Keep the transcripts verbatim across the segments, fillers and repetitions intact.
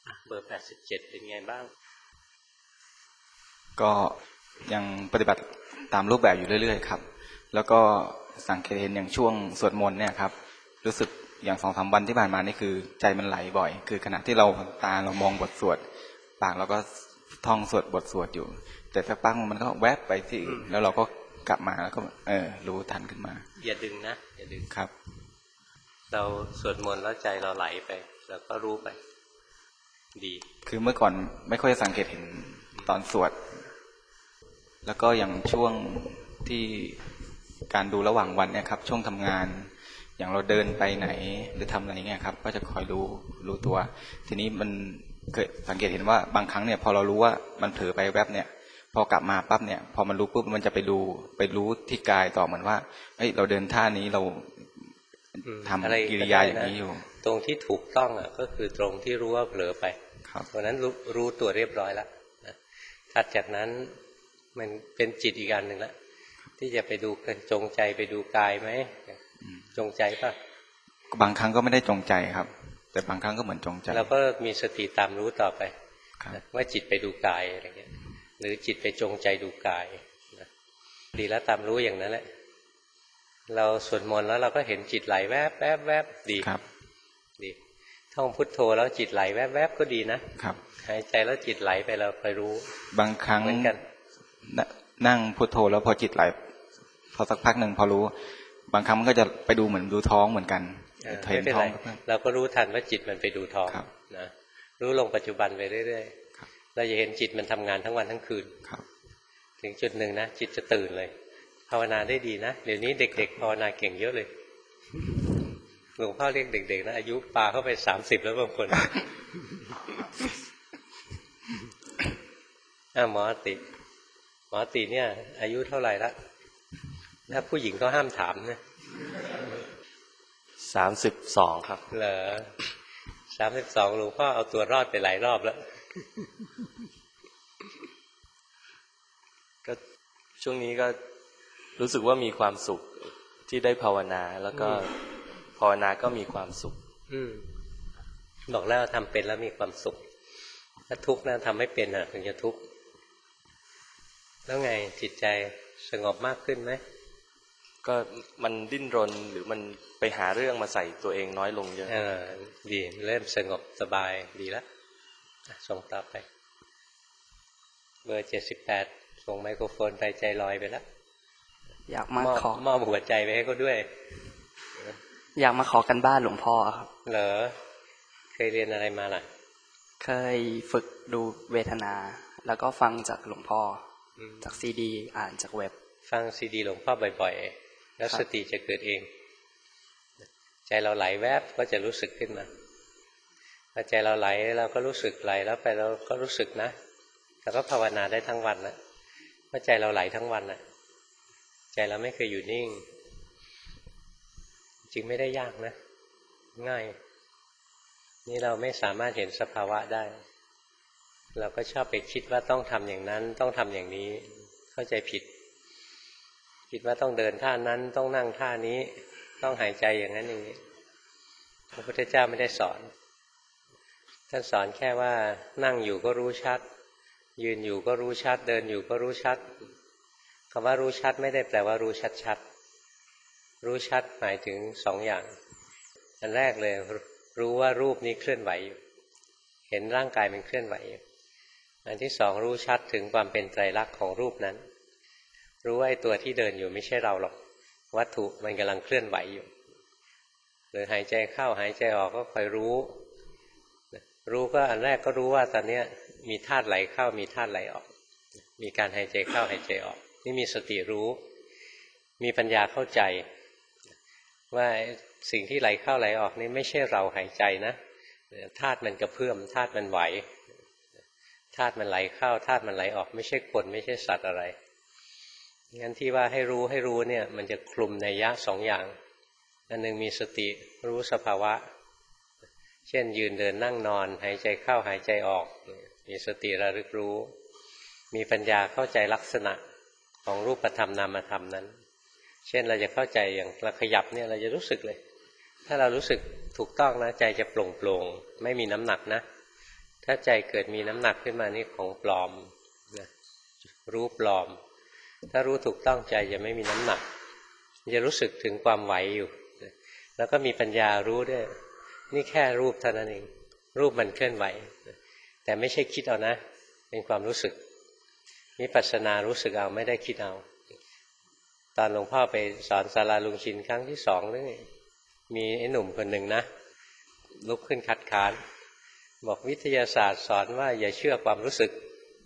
เบอร์แปดสิบเจ็ดเป็นไงบ้างก็ยังปฏิบัติตามรูปแบบอยู่เรื่อยๆครับแล้วก็สังเกตเห็นอย่างช่วงสวดมนต์เนี่ยครับรู้สึกอย่างสองสามวันที่ผ่านมานี่คือใจมันไหลบ่อยคือขณะที่เราตาเรามองบทสวดปากเราก็ท่องสวดบทสวดอยู่แต่สักพักมันก็แวบไปที่อื่นแล้วเราก็กลับมาแล้วก็เออรู้ทันขึ้นมาอย่าดึงนะอย่าดึงครับเราสวดมนต์แล้วใจเราไหลไปแล้วก็รู้ไปดีคือเมื่อก่อนไม่ค่อยสังเกตเห็นตอนสวดแล้วก็อย่างช่วงที่การดูระหว่างวันเนี่ยครับช่วงทำงานอย่างเราเดินไปไหนหรือทำอะไรเงี้ยครับก็จะคอยรู้รู้ตัวทีนี้มันเคยสังเกตเห็นว่าบางครั้งเนี่ยพอเรารู้ว่ามันเผลอไปแวบเนี่ยพอกลับมาปั๊บเนี่ยพอมันรู้ปุ๊บมันจะไปดูไปรู้ที่กายต่อเหมือนว่าเฮ้ยเราเดินท่านี้เราทำกิริยาอย่างนี้อยู่ตรงที่ถูกต้องอ่ะก็คือตรงที่รู้ว่าเผลอไปเพราะนั้นรู้รู้ตัวเรียบร้อยแล้วถัดจากนั้นมันเป็นจิตอีกอันหนึ่งแล้วที่จะไปดูกันจงใจไปดูกายไหมจงใจป่ะบางครั้งก็ไม่ได้จงใจครับแต่บางครั้งก็เหมือนจงใจเราก็มีสติตามรู้ต่อไปว่าจิตไปดูกายอะไรเงี้ยหรือจิตไปจงใจดูกายดีแล้วตามรู้อย่างนั้นแหละเราสวดมนต์แล้วเราก็เห็นจิตไหลแวบแวบแวบดีครับดีท่องพุทโธแล้วจิตไหลแวบแวบก็ดีนะครับหายใจแล้วจิตไหลไปเราไปรู้บางครั้งเหมือนกันนั่งพุทโธแล้วพอจิตไหลพอสักพักหนึ่งพอรู้บางครั้งมันก็จะไปดูเหมือนดูท้องเหมือนกันเห็นท้องเราก็รู้ทันว่าจิตมันไปดูท้องนะรู้ลงปัจจุบันไปเรื่อยๆเราจะเห็นจิตมันทำงานทั้งวันทั้งคืนถึงจุดหนึ่งนะจิตจะตื่นเลยภาวนาได้ดีนะเดี๋ยวนี้เด็กๆภาวนาเก่งเยอะเลยหลวงพ่อเรียกเด็กๆนะอายุปาเข้าไปสามสิบแล้วบางคนอ้าวหมอติหมอติเนี่ยอายุเท่าไหร่ละถ้าผู้หญิงก็ห้ามถามนะสามสิบสองครับเหรอสามสิบสองหลวงพ่อเอาตัวรอดไปหลายรอบแล้วก็ช่วงนี้ก็รู้สึกว่ามีความสุขที่ได้ภาวนาแล้วก็ภาวนาก็มีความสุขอืมบอกแล้วทำเป็นแล้วมีความสุขถ้าทุกข์นะทำไม่เป็นอ่ะถึงจะทุกข์แล้วไงจิตใจสงบมากขึ้นไหมก็มันดิ้นรนหรือมันไปหาเรื่องมาใส่ตัวเองน้อยลงเยอะเออดีเริ่มสงบสบายดีแล้วส่งต่อไปเบอร์เจ็ดสิบแปดส่งไมโครโฟนไปใจลอยไปแล้วอยากมาขอมอบหัวใจไปให้เขาด้วยอยากมาขอกันบ้านหลวงพ่อครับเหรอเคยเรียนอะไรมาล่ะเคยฝึกดูเวทนาแล้วก็ฟังจากหลวงพ่อจากซีดีอ่านจากเว็บฟังซีดีหลวงพ่อบ่อยๆแล้วสติจะเกิดเองใจเราไหลแวบก็จะรู้สึกขึ้นมาพอใจเราไหลเราก็รู้สึกไหลแล้วไปเราก็รู้สึกนะแต่ก็ภาวนาได้ทั้งวันนะเพราะใจเราไหลทั้งวันน่ะใจเราไม่เคยอยู่นิ่งจริงไม่ได้ยากนะง่ายนี่เราไม่สามารถเห็นสภาวะได้เราก็ชอบไปคิดว่าต้องทำอย่างนั้นต้องทำอย่างนี้เข้าใจผิดคิดว่าต้องเดินท่านั้นต้องนั่งท่านี้ต้องหายใจอย่างนั้นอย่างนี้พระพุทธเจ้าไม่ได้สอนท่านสอนแค่ว่านั่งอยู่ก็รู้ชัดยืนอยู่ก็รู้ชัดเดินอยู่ก็รู้ชัดคำว่ารู้ชัดไม่ได้แปลว่ารู้ชัดชัดรู้ชัดหมายถึงสองอย่างอันแรกเลยรู้ว่ารูปนี้เคลื่อนไหวอยู่เห็นร่างกายมันเคลื่อนไหวอยู่อันที่สองรู้ชัดถึงความเป็นไตรลักษณ์ของรูปนั้นรู้ว่าไอ้ตัวที่เดินอยู่ไม่ใช่เราหรอกวัตถุมันกำลังเคลื่อนไหวอยู่หรือหายใจเข้าหายใจออกก็คอยรู้รู้ก็อันแรกก็รู้ว่าตอนนี้มีธาตุไหลเข้ามีธาตุไหลออกมีการหายใจเข้าหายใจออกนี่มีสติรู้มีปัญญาเข้าใจว่าสิ่งที่ไหลเข้าไหลออกนี่ไม่ใช่เราหายใจนะธาตุมันกระเพื่อมธาตุมันไหวธาตุมันไหลเข้าธาตุมันไหลออกไม่ใช่คนไม่ใช่สัตว์อะไรงั้นที่ว่าให้รู้ให้รู้เนี่ยมันจะคลุมนัยยะสองอย่างอันหนึ่งมีสติรู้สภาวะเช่นยืนเดินนั่งนอนหายใจเข้าหายใจออกมีสติระลึกรู้มีปัญญาเข้าใจลักษณะของรูปธรรมนามธรรมนั้นเช่นเราจะเข้าใจอย่างเราขยับเนี่ยเราจะรู้สึกเลยถ้าเรารู้สึกถูกต้องนะใจจะโปร่งโปร่งไม่มีน้ำหนักนะถ้าใจเกิดมีน้ำหนักขึ้นมานี่ของปลอมนะรู้ปลอมถ้ารู้ถูกต้องใจจะไม่มีน้ำหนักจะรู้สึกถึงความไหวอยู่แล้วก็มีปัญญารู้ด้วยนี่แค่รูปเท่านั้นเองรูปมันเคลื่อนไหวแต่ไม่ใช่คิดเอานะเป็นความรู้สึกวิปัสสนารู้สึกเอาไม่ได้คิดเอาตอนหลวงพ่อไปสอนศาลาลุงชินครั้งที่สองนี่มีไอ้หนุ่มคนหนึ่งนะลุกขึ้นคัดค้านบอกวิทยาศาสตร์สอนว่าอย่าเชื่อความรู้สึก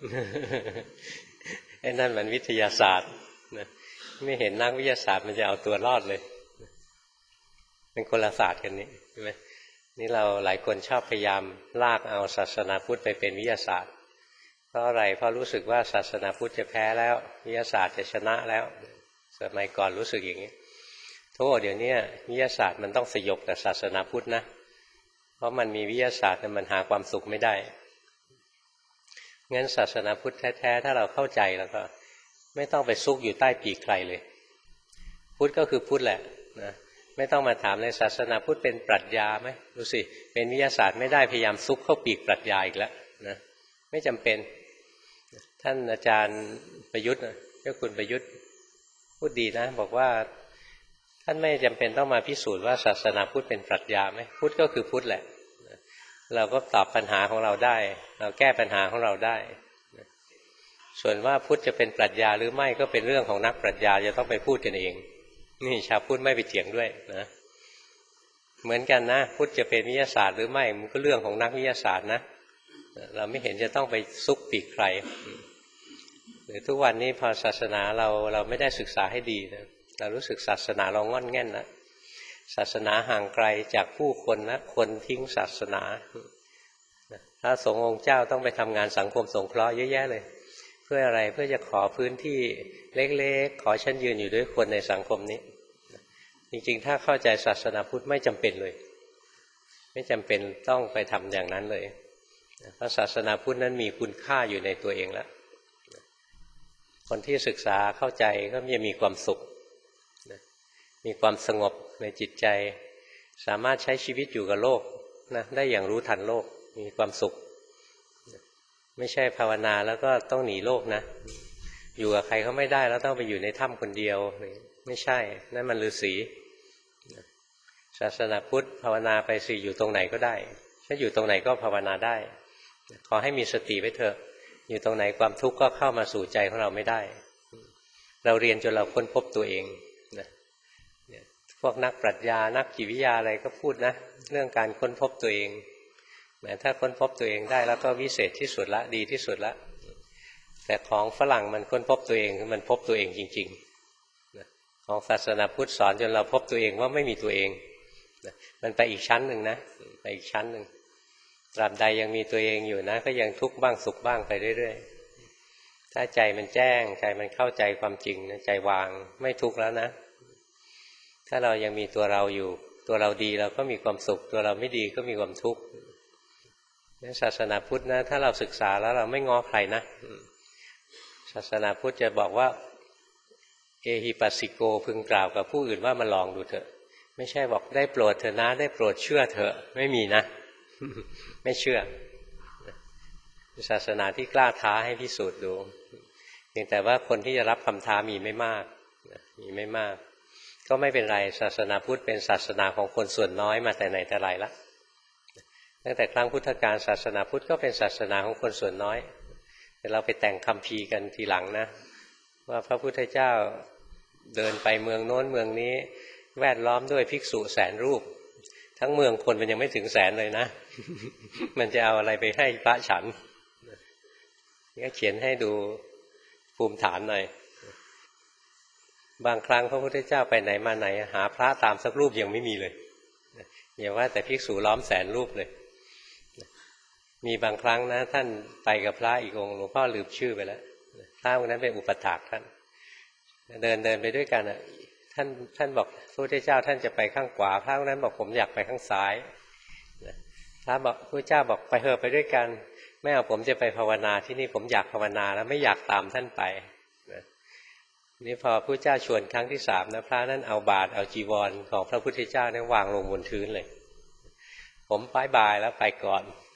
ไอ้นั่นมันวิทยาศาสตร์นะไม่เห็นนักวิทยาศาสตร์มันจะเอาตัวรอดเลยเป็นคนละศาสตร์กันนี่ใช่ไหมนี่เราหลายคนชอบพยายามลากเอาศาสนาพุทธไปเป็นวิทยาศาสตร์เพราะอะไรเพราะรู้สึกว่าศาสนาพุทธจะแพ้แล้ววิทยาศาสตร์จะชนะแล้วสมัยก่อนรู้สึกอย่างนี้โทษเดี๋ยวนี้วิทยาศาสตร์มันต้องสยบกับศาสนาพุทธนะเพราะมันมีวิทยาศาสตร์มันหาความสุขไม่ได้งั้นศาสนาพุทธแท้ๆถ้าเราเข้าใจแล้วก็ไม่ต้องไปซุกอยู่ใต้ปีกใครเลยพุทธก็คือพุทธแหละนะไม่ต้องมาถามเลยศาสนาพุทธเป็นปรัชญาไหมดูสิเป็นวิทยาศาสตร์ไม่ได้พยายามซุกเข้าปีกปรัชญาอีกแล้วนะไม่จำเป็นท่านอาจารย์ประยุทธ์เจ้าคุณประยุทธ์พูดดีนะบอกว่าท่านไม่จำเป็นต้องมาพิสูจน์ว่าศาสนาพุทธเป็นปรัชญาไหมพุทธก็คือพุทธแหละเราก็ตอบปัญหาของเราได้เราแก้ปัญหาของเราได้ส่วนว่าพุทธจะเป็นปรัชญาหรือไม่ก็เป็นเรื่องของนักปรัชญาจะต้องไปพูดกันเองนี่ชาวพุทธไม่ไปเถียงด้วยนะเหมือนกันนะพุทธจะเป็นวิทยาศาสตร์หรือไม่มันก็เรื่องของนักวิทยาศาสตร์นะเราไม่เห็นจะต้องไปซุกปีกใครหรือทุกวันนี้พอศาสนาเราเราไม่ได้ศึกษาให้ดีนะเรารู้สึกศาสนาเรางอนแง่นนะศาสนาห่างไกลจากผู้คนนะคนทิ้งศาสนาพระสงฆ์องค์เจ้าต้องไปทำงานสังคมสงเคราะห์เยอะแยะเลยเพื่ออะไรเพื่อจะขอพื้นที่เล็กๆขอฉันยืนอยู่ด้วยคนในสังคมนี้จริงๆถ้าเข้าใจศาสนาพุทธไม่จำเป็นเลยไม่จำเป็นต้องไปทำอย่างนั้นเลยเพราะศาสนาพุทธนั้นมีคุณค่าอยู่ในตัวเองแล้วคนที่ศึกษาเข้าใจก็จะมีความสุขมีความสงบในจิตใจสามารถใช้ชีวิตอยู่กับโลกนะได้อย่างรู้ทันโลกมีความสุขไม่ใช่ภาวนาแล้วก็ต้องหนีโลกนะอยู่กับใครเขาไม่ได้แล้วต้องไปอยู่ในถ้ำคนเดียวไม่ใช่นั่นมันฤาษีศาสนาพุทธภาวนาไปสิอยู่ตรงไหนก็ได้ถ้าอยู่ตรงไหนก็ภาวนาได้ขอให้มีสติไว้เถอะอยู่ตรงไหนความทุกข์ก็เข้ามาสู่ใจของเราไม่ได้เราเรียนจนเราค้นพบตัวเองนะพวกนักปรัชญานักจิตวิทยาอะไรก็พูดนะเรื่องการค้นพบตัวเองแม้ถ้าค้นพบตัวเองได้แล้วก็วิเศษที่สุดละดีที่สุดละแต่ของฝรั่งมันค้นพบตัวเองคือมันพบตัวเองจริงๆของศาสนาพุทธสอนจนเราพบตัวเองว่าไม่มีตัวเองมันไปอีกชั้นหนึ่งนะไปอีกชั้นหนึ่งตราบใดยังมีตัวเองอยู่นะก็ยังทุกข์บ้างสุขบ้างไปเรื่อยๆถ้าใจมันแจ้งใจมันเข้าใจความจริงนะใจวางไม่ทุกข์แล้วนะถ้าเรายังมีตัวเราอยู่ตัวเราดีเราก็มีความสุขตัวเราไม่ดีก็มีความทุกข์ศาสนาพุทธนะถ้าเราศึกษาแล้วเราไม่ง้อใครนะศาสนาพุทธจะบอกว่าเอหิปัสสิโกพึงกล่าวกับผู้อื่นว่ามาลองดูเถอะไม่ใช่บอกได้โปรดเถอะนะได้โปรดเชื่อเถอะไม่มีนะ ไม่เชื่อศาสนาที่กล้าท้าให้พิสูจน์ดูเพียงแต่ว่าคนที่จะรับคำท้ามีไม่มากมีไม่มากก็ไม่เป็นไรศาสนาพุทธเป็นศาสนาของคนส่วนน้อยมาแต่ไหนแต่ไรละตั้งแต่ครั้งพุทธกาลศาสนาพุทธก็เป็นศาสนาของคนส่วนน้อยแต่เราไปแต่งคัมภีร์กันทีหลังนะว่าพระพุทธเจ้าเดินไปเมืองโน้นเมืองนี้แวดล้อมด้วยภิกษุแสนรูปทั้งเมืองคนมันยังไม่ถึงแสนเลยนะ มันจะเอาอะไรไปให้พระฉันนี่ก็เขียนให้ดูภูมิฐานหน่อยบางครั้งพระพุทธเจ้าไปไหนมาไหนหาพระตามสักรูปยังไม่มีเลยอย่าว่าแต่ภิกษุล้อมแสนรูปเลยมีบางครั้งนะท่านไปกับพระอีกองค์หลวงพ่อลืมชื่อไปแล้วพระองค์นั้นเป็นอุปถากท่านเดินเดินไปด้วยกันอ่ะท่านท่านบอกพระพุทธเจ้าท่านจะไปข้างขวาพระองค์นั้นบอกผมอยากไปข้างซ้ายพระบอกพระเจ้าบอกไปเถอะไปด้วยกันไม่เอาผมจะไปภาวนาที่นี่ผมอยากภาวนาแล้วไม่อยากตามท่านไปนี่พอพระเจ้าชวนครั้งที่สามนะพระนั้นเอาบาตรเอาจีวรของพระพุทธเจ้าเนี่ยวางลงบนพื้นเลยผมป้ายบายแล้วไปก่อน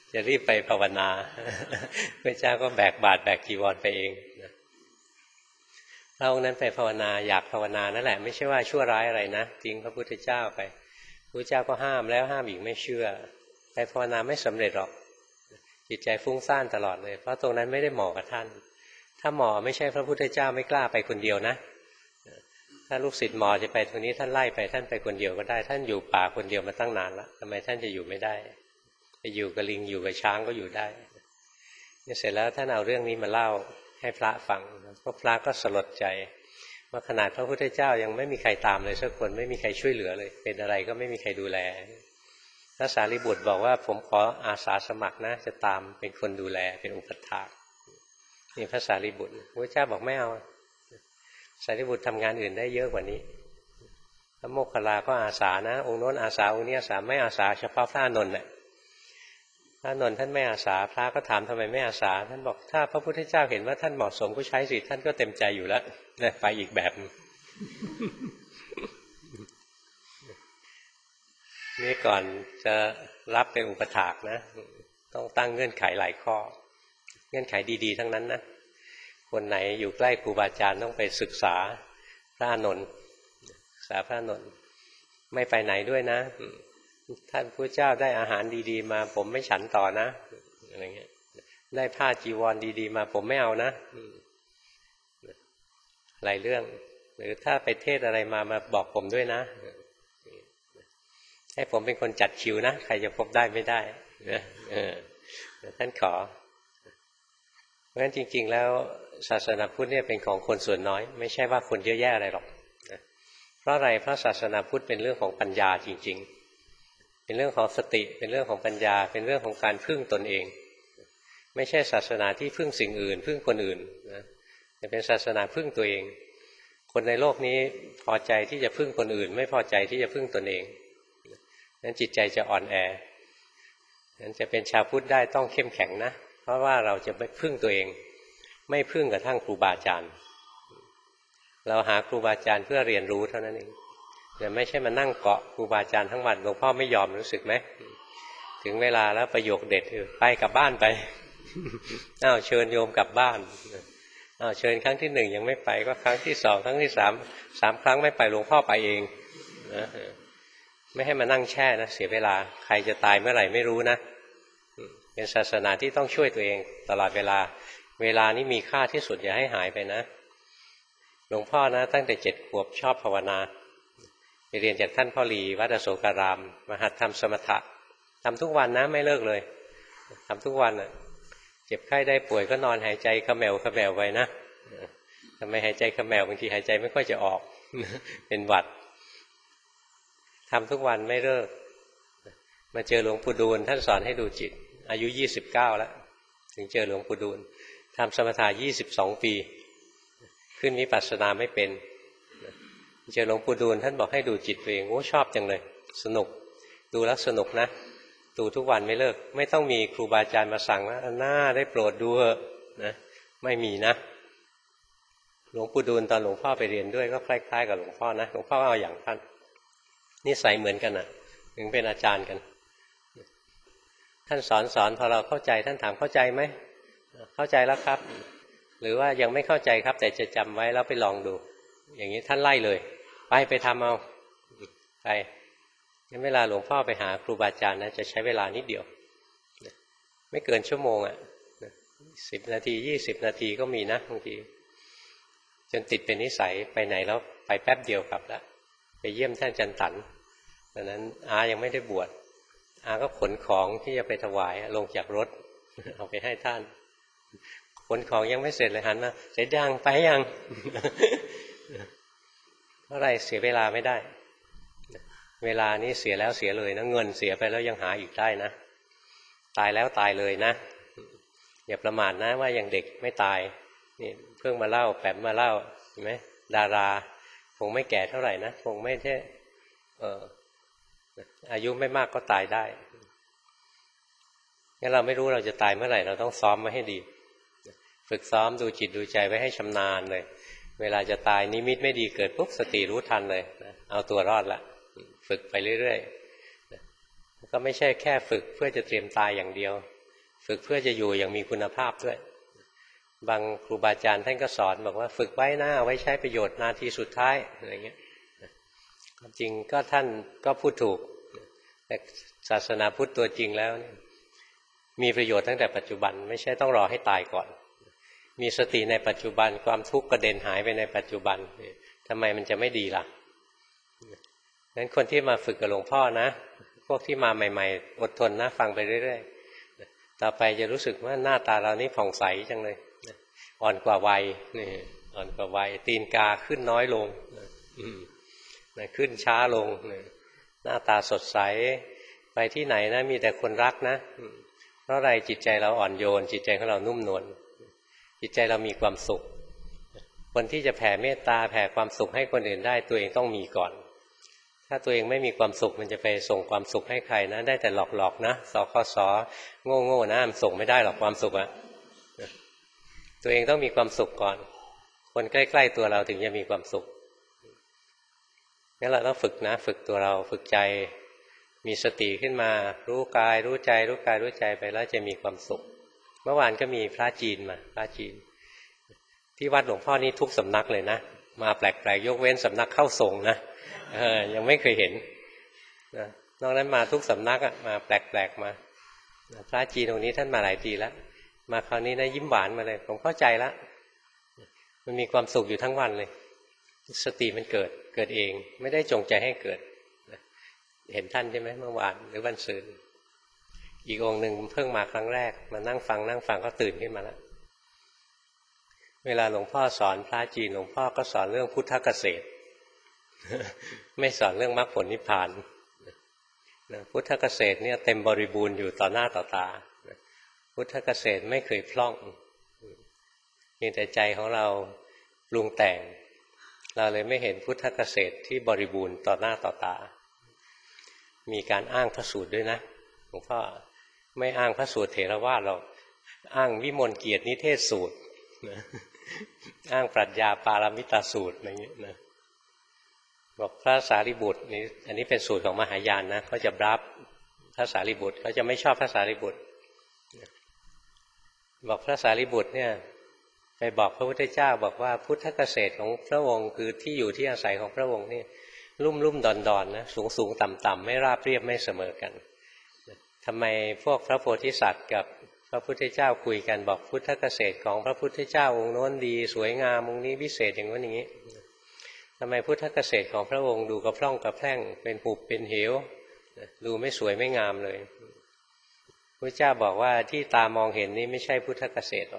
จะรีบไปภาวนาพระเจ้าก็แบกบาตรแบกจีวรไปเองพระองค์นั้นไปภาวนาอยากภาวนานั่นแหละไม่ใช่ว่าชั่วร้ายอะไรนะจริงพระพุทธเจ้าไปพระเจ้าก็ห้ามแล้วห้ามอีกไม่เชื่อไปภาวนาไม่สำเร็จหรอกจิตใจฟุ้งซ่านตลอดเลยเพราะตรงนั้นไม่ได้เหมาะกับท่านถ้าเหมาะไม่ใช่พระพุทธเจ้าไม่กล้าไปคนเดียวนะถ้าลูกศิษย์หมอจะไปตรงนี้ท่านไล่ไปท่านไปคนเดียวก็ได้ท่านอยู่ป่าคนเดียวมาตั้งนานแล้วทำไมท่านจะอยู่ไม่ได้ไปอยู่กับลิงอยู่กับช้างก็อยู่ได้เนี่ยเสร็จแล้วท่านเอาเรื่องนี้มาเล่าให้พระฟังพวกพระก็สลดใจว่าขนาดพระพุทธเจ้ายังไม่มีใครตามเลยสักคนไม่มีใครช่วยเหลือเลยเป็นอะไรก็ไม่มีใครดูแลพระสารีบุตรบอกว่าผมขออาสาสมัครนะจะตามเป็นคนดูแลเป็นอุปถากนี่พระสารีบุตรพระเจ้าบอกไม่เอาสารีบุตรทำงานอื่นได้เยอะกว่านี้พระโมคคัลลาก็อาสานะองค์โน้นอาสาองค์นี้อาสาไม่อาสาเฉพาะพระอานนท์แหละพระอานนท์ท่านไม่อาสาพระก็ถามทำไมไม่อาสาท่านบอกถ้าพระพุทธเจ้าเห็นว่าท่านเหมาะสมก็ใช้สิท่านก็เต็มใจอยู่แล้วไปอีกแบบนี่ก่อนจะรับเป็นอุปถากนะต้องตั้งเงื่อนไขหลายข้อเงื่อนไขดีๆทั้งนั้นนะคนไหนอยู่ใกล้ครูบาอาจารย์ต้องไปศึกษาพระอานนท์ศึกษาพระอานนท์ไม่ไปไหนด้วยนะท่านพระเจ้าได้อาหารดีๆมาผมไม่ฉันต่อนะอะไรเงี้ยได้ผ้าจีวรดีๆมาผมไม่เอานะหลายเรื่องหรือถ้าไปเทศอะไรมามาบอกผมด้วยนะให้ผมเป็นคนจัดคิวนะใครจะพบได้ไม่ได้นะท่านขอเพราะฉะนั้นจริงๆแล้วศาสนาพุทธเนี่ยเป็นของคนส่วนน้อยไม่ใช่ว่าคนเยอะแยะอะไรหรอกเพราะอะไรเพราะศาสนาพุทธเป็นเรื่องของปัญญาจริงๆเป็นเรื่องของสติเป็นเรื่องของปัญญาเป็นเรื่องของการพึ่งตนเองไม่ใช่ศาสนาที่พึ่งสิ่งอื่นพึ่งคนอื่นนะแต่เป็นศาสนาพึ่งตัวเองคนในโลกนี้พอใจที่จะพึ่งคนอื่นไม่พอใจที่จะพึ่งตนเองนั้นจิตใจจะอ่อนแอนั้นจะเป็นชาวพุทธได้ต้องเข้มแข็งนะเพราะว่าเราจะไม่พึ่งตัวเองไม่พึ่งกระทั่งครูบาอาจารย์เราหาครูบาอาจารย์เพื่อเรียนรู้เท่านั้นเองแต่ไม่ใช่มานั่งเกาะครูบาอาจารย์ทั้งวันหลวงพ่อไม่ยอมรู้สึกไหมถึงเวลาแล้วประโยคเด็ดคือไปกลับบ้านไปอ้าวเชิญโยมกลับบ้านอ้าวเชิญครั้งที่หนึ่งยังไม่ไปก็ครั้งที่สองครั้งที่สามสามครั้งไม่ไปหลวงพ่อไปเองนะไม่ให้มานั่งแช่นะเสียเวลาใครจะตายเมื่อไหร่ไม่รู้นะเป็นศาสนาที่ต้องช่วยตัวเองตลอดเวลาเวลานี้มีค่าที่สุดอย่าให้หายไปนะหลวงพ่อนะตั้งแต่เจ็ดขวบชอบภาวนาไปเรียนจากท่านพ่อหลีวัดอโศการามมาหัดทำสมถะทำทุกวันนะไม่เลิกเลยทำทุกวันอ่ะเจ็บไข้ได้ป่วยก็นอนหายใจขมแมวขมแมวไว้นะทำไมหายใจขมแมวบางทีหายใจไม่ค่อยจะออกเป็นหวัดทำทุกวันไม่เลิกมาเจอหลวงปู่ดูลท่านสอนให้ดูจิตอายุยี่สิบเก้าแล้วถึงเจอหลวงปู่ดูลทำสมถะยี่สิบสองปีขึ้นวิปัสสนาไม่เป็นเจอหลวงปู่ดูลท่านบอกให้ดูจิตตัวเองโอ้ชอบจังเลยสนุกดูแล้วสนุกนะดูทุกวันไม่เลิกไม่ต้องมีครูบาอาจารย์มาสั่งว่าหน้าได้โปรดดูเถอะนะไม่มีนะหลวงปู่ดูลตอนหลวงพ่อไปเรียนด้วยก็คล้ายๆกับหลวงพ่อนะหลวงพ่อเอาอย่างท่านนิสัยเหมือนกันนะถึงเป็นอาจารย์กันท่านสอนสอนพอเราเข้าใจท่านถามเข้าใจไหมเข้าใจแล้วครับหรือว่ายังไม่เข้าใจครับแต่จะจำไว้แล้วไปลองดูอย่างนี้ท่านไล่เลยไปไปทำเอาไปงั้นเวลาหลวงพ่อไปหาครูบาอาจารย์นะจะใช้เวลานิดเดียวไม่เกินชั่วโมงอ่ะสิบนาทียี่สิบนาทีก็มีนะบางทีจนติดเป็นนิสัยไปไหนแล้วไปแป๊บเดียวกลับแล้วไปเยี่ยมท่านจันตันตอนนั้นอายังไม่ได้บวชอาก็ขนของที่จะไปถวายลงจากรถเอาไปให้ท่านขนของยังไม่เสร็จเลยหันมาเสร็จยังไปยังเมื่อไรเสียเวลาไม่ได้เวลานี้เสียแล้วเสียเลยนะเงินเสียไปแล้วยังหาอีกได้นะตายแล้วตายเลยนะอย่าประมาทนะว่ายังเด็กไม่ตายนี่เพิ่งมาเล่าแปมมาเล่าเห็นไหมดาราคงไม่แก่เท่าไหร่นะคงไม่ใช่เอ่ออายุไม่มากก็ตายได้งั้นเราไม่รู้เราจะตายเมื่อไหร่เราต้องซ้อมไว้ให้ดีฝึกซ้อมดูจิตดูใจไว้ให้ชำนาญเลยเวลาจะตายนิมิตไม่ดีเกิดปุ๊บสติรู้ทันเลยเอาตัวรอดละฝึกไปเรื่อยๆก็ไม่ใช่แค่ฝึกเพื่อจะเตรียมตายอย่างเดียวฝึกเพื่อจะอยู่อย่างมีคุณภาพด้วยบางครูบาอาจารย์ท่านก็สอนบอกว่าฝึกไว้นะเอาไว้ใช้ประโยชน์นาทีสุดท้ายอะไรเงี้ยจริงก็ท่านก็พูดถูกแต่ศาสนาพุทธตัวจริงแล้วมีประโยชน์ตั้งแต่ปัจจุบันไม่ใช่ต้องรอให้ตายก่อนมีสติในปัจจุบันความทุกข์กระเด็นหายไปในปัจจุบันทำไมมันจะไม่ดีล่ะงั้นคนที่มาฝึกกับหลวงพ่อนะพวกที่มาใหม่ๆอดทนนะฟังไปเรื่อยๆต่อไปจะรู้สึกว่าหน้าตาเรานี่ผ่องใสจังเลยอ่อนกว่าวัยนี่อ่อนกว่าวัยตีนกาขึ้นน้อยลงขึ้นช้าลงหน้าตาสดใสไปที่ไหนนะมีแต่คนรักนะเพราะอะไรจิตใจเราอ่อนโยนจิตใจของเรานุ่มนวลจิตใจเรามีความสุขคนที่จะแผ่เมตตาแผ่ความสุขให้คนอื่นได้ตัวเองต้องมีก่อนถ้าตัวเองไม่มีความสุขมันจะไปส่งความสุขให้ใครนะได้แต่หลอกๆนะสคสโง่ๆนะมันส่งไม่ได้หรอกความสุขอะตัวเองต้องมีความสุขก่อนคนใกล้ๆตัวเราถึงจะมีความสุขงั้นเราต้องฝึกนะฝึกตัวเราฝึกใจมีสติขึ้นมารู้กายรู้ใจรู้กายรู้ใจไปแล้วจะมีความสุขเมื่อวานก็มีพระจีนมาพระจีนที่วัดหลวงพ่อนี่ทุกสำนักเลยนะมาแปลกๆยกเว้นสำนักเข้าทรงนะเออยังไม่เคยเห็นนะนอกนั้นมาทุกสำนักอ่ะมาแปลกๆมาพระจีนตรงนี้ท่านมาหลายทีแล้วมาคราวนี้นะยิ้มหวานมาเลยผมเข้าใจแล้วมันมีความสุขอยู่ทั้งวันเลยสติมันเกิดเกิดเองไม่ได้จงใจให้เกิดเห็นท่านใช่ไหมเมื่อวานหรือวันศุกร์อีกองค์หนึ่งเพิ่งมาครั้งแรกมานั่งฟังนั่งฟังก็ตื่นขึ้นมาแล้วเวลาหลวงพ่อสอนพระจีนหลวงพ่อก็สอนเรื่องพุทธเกษตรไม่สอนเรื่องมรรคผลนิพพานพุทธเกษตรเนี่ยเต็มบริบูรณ์อยู่ต่อหน้าต่อตาพุทธเกษตรไม่เคยพร่องมีแต่ใจของเราปรุงแต่งเราเลยไม่เห็นพุทธเกษตรที่บริบูรณ์ต่อหน้าต่อตามีการอ้างพระสูตรด้วยนะหลวงพ่อไม่อ้างพระสูตรเถรวาทหรอกอ้างวิมลเกียรตินิเทศสูตรอ้างปรัชญาปารมิตาสูตรอะไรอย่างนี้นะบอกพระสารีบุตรนี่อันนี้เป็นสูตรของมหายานนะเขาจะบรับพระสารีบุตรเขาจะไม่ชอบพระสารีบุตรบอกพระสารีบุตรเนี่ยไปบอกพระพุทธเจ้าบอกว่าพุทธเกษตรของพระองค์คือที่อยู่ที่อาศัยของพระองค์นี่ลุ่มลุ่มดอนดอนนะสูงสูงต่ำต่ำไม่ราบเรียบไม่เสมอกันทำไมพวกพระโพธิสัตว์กับพระพุทธเจ้าคุยกันบอกพุทธเกษตรของพระพุทธเจ้าองค์โน้นดีสวยงามองค์นี้พิเศษอย่างนั้นอย่างนี้ทำไมพุทธเกษตรของพระองค์ดูกระพร่องกระแพร่งเป็นหุบเป็นเหวดูไม่สวยไม่งามเลยพระเจ้าบอกว่าที่ตามองเห็นนี้ไม่ใช่พุทธเกษตรหรอก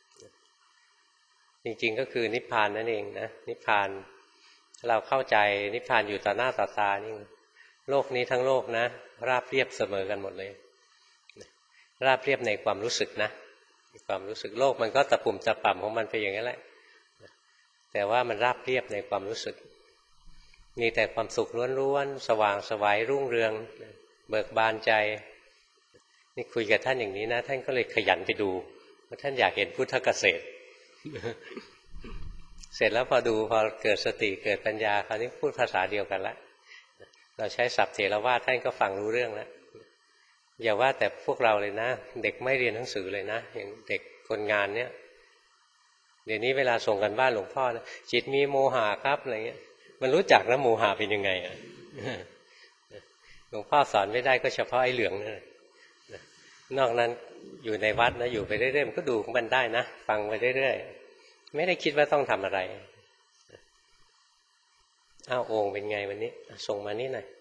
จริงๆก็คือนิพพานนั่นเองนะนิพพานเราเข้าใจนิพพานอยู่ต่อหน้าต่อตานี่โลกนี้ทั้งโลกนะราบเรียบเสมอกันหมดเลยราบเรียบในความรู้สึกนะความรู้สึกโลกมันก็ตะปุ่มตะป่ำของมันไปอย่างนั้นแหละแต่ว่ามันราบเรียบในความรู้สึกมีแต่ความสุขล้วนๆสว่างไสวรุ่งเรืองเบิกบานใจนี่คุยกับท่านอย่างนี้นะท่านก็เลยขยันไปดูว่าท่านอยากเห็นพุทธเกษตรเสร็จแล้วพอดูพอเกิดสติเกิดปัญญาคราวนี้พูดภาษาเดียวกันละเราใช้ศัพท์เถรวาทท่านก็ฟังรู้เรื่องแล้วอย่าว่าแต่พวกเราเลยนะเด็กไม่เรียนหนังสือเลยนะอย่างเด็กคนงานเนี้ยเดี๋ยวนี้เวลาส่งกันบ้านหลวงพ่อนะจิตมีโมหะครับอะไรเงี้ยมันรู้จักนะโมหะเป็นยังไงอ่ะหลวงพ่อสอนไม่ได้ก็เฉพาะไอ้เหลืองนั่นนอกนั้นอยู่ในวัดนะอยู่ไปเรื่อยๆมันก็ดูของมันได้นะฟังไปเรื่อยๆไม่ได้คิดว่าต้องทำอะไรอ้าวโอ่งเป็นไงวันนี้ส่งมานี่หน่อย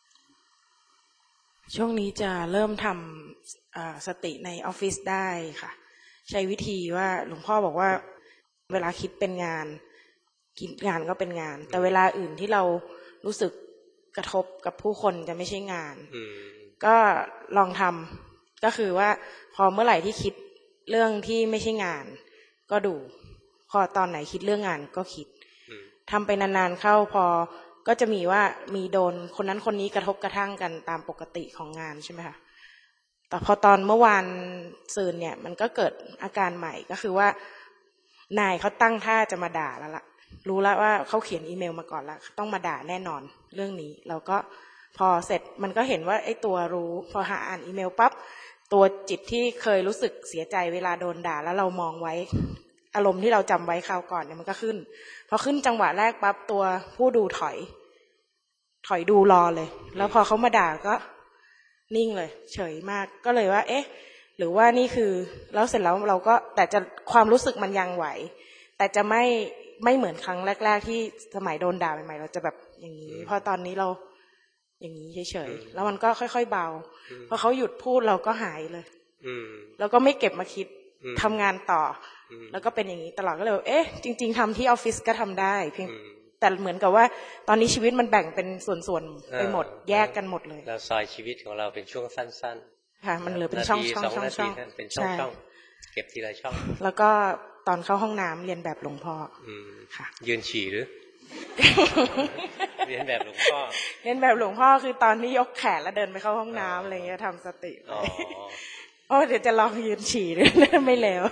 ช่วงนี้จะเริ่มทำสติในออฟฟิศได้ค่ะใช้วิธีว่าหลวงพ่อบอกว่าเวลาคิดเป็นงานคิดงานก็เป็นงานแต่เวลาอื่นที่เรารู้สึกกระทบกับผู้คนจะไม่ใช่งานก็ลองทำก็คือว่าพอเมื่อไหร่ที่คิดเรื่องที่ไม่ใช่งานก็ดูพอตอนไหนคิดเรื่องงานก็คิดทำไปนานๆเข้าพอก็จะมีว่ามีโดนคนนั้นคนนี้กระทบกระทั่งกันตามปกติของงานใช่ไหมคะแต่พอตอนเมื่อวานซืนเนี่ยมันก็เกิดอาการใหม่ก็คือว่านายเขาตั้งท่าจะมาด่าแล้วล่ะรู้แล้วว่าเขาเขียนอีเมลมาก่อนแล้วต้องมาด่าแน่นอนเรื่องนี้แล้วก็พอเสร็จมันก็เห็นว่าไอ้ตัวรู้พอหาอ่านอีเมลปั๊บตัวจิตที่เคยรู้สึกเสียใจเวลาโดนด่าแล้วเรามองไว้อารมณ์ที่เราจำไว้คราวก่อนเนี่ยมันก็ขึ้นพอขึ้นจังหวะแรกปั๊บตัวผู้ดูถอยถอยดูรอเลยแล้วพอเขามาด่าก็นิ่งเลยเฉยมากก็เลยว่าเอ๊ะหรือว่านี่คือแล้วเสร็จแล้วเราก็แต่จะความรู้สึกมันยังไหวแต่จะไม่ไม่เหมือนครั้งแรกๆที่สมัยโดนด่าใหม่ๆเราจะแบบอย่างนี้พอตอนนี้เราอย่างนี้เฉยๆแล้วมันก็ค่อยๆเบาพอเขาหยุดพูดเราก็หายเลยแล้วก็ไม่เก็บมาคิดทำงานต่อแล้วก็เป็นอย่างนี้ตลอดก็เลยเอ๊ะจริงๆทำที่ออฟฟิศก็ทำได้เพียงแต่เหมือนกับว่าตอนนี้ชีวิตมันแบ่งเป็นส่วนๆไปหมดแยกกันหมดเลยเราซอยชีวิตของเราเป็นช่วงสั้นๆค่ะมันเหลือเป็นช่องช่องช่องช่องเป็นช่องช่องเก็บทีละช่องแล้วก็ตอนเข้าห้องน้ำเรียนแบบหลวงพ่อค่ะยืนฉี่หรือ เรียนแบบหลวงพ่อเรียนแบบหลวงพ่อคือตอนที่ยกแขนแล้วเดินไปเข้าห้องน้ำอะไรเงี้ยทำสติไปโอ้เดี๋ยวจะลองยืนฉี่ด้วยไม่แล้ว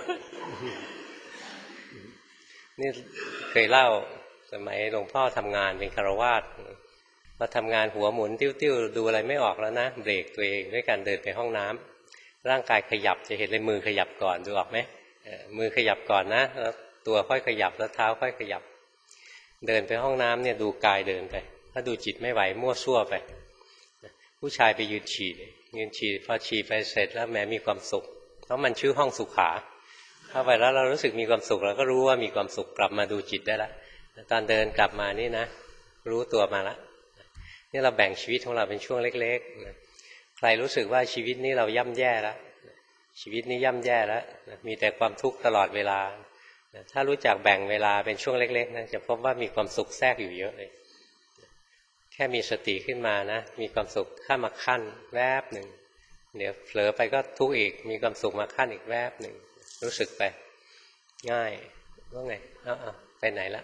นี่เคยเล่าสมัยหลวงพ่อทำงานเป็นฆราวาสมาทำงานหัวหมุนติ้วๆดูอะไรไม่ออกแล้วนะเบรกตัวเองด้วยการเดินไปห้องน้ำร่างกายขยับจะเห็นเลยมือขยับก่อนดูออกไหมมือขยับก่อนนะแล้วตัวค่อยขยับแล้วเท้าค่อยขยับเดินไปห้องน้ำเนี่ยดูกายเดินไปถ้าดูจิตไม่ไหวมั่วซั่วไปผู้ชายไปยืนฉี่ยืนฉี่พอฉี่ไปเสร็จแล้วแม้มีความสุขเพราะมันชื่อห้องสุขาเข้าไปแล้วเรารู้สึกมีความสุขเราก็รู้ว่ามีความสุขกลับมาดูจิตได้ละตอนเดินกลับมานี่นะรู้ตัวมาละนี่เราแบ่งชีวิตของเราเป็นช่วงเล็กๆใครรู้สึกว่าชีวิตนี้เราย่ำแย่แล้วชีวิตนี้ย่ำแย่แล้วมีแต่ความทุกข์ตลอดเวลาถ้ารู้จักแบ่งเวลาเป็นช่วงเล็กๆนะจะพบว่ามีความสุขแทรกอยู่เยอะเลยแค่มีสติขึ้นมานะมีความสุขข้ามาขั้นแวบหนึ่งเดี๋ยวเผลอไปก็ทุกข์อีกมีความสุขมาขั้นอีกแวบหนึ่งรู้สึกไปง่ายว่าไงอ้าวไปไหนละ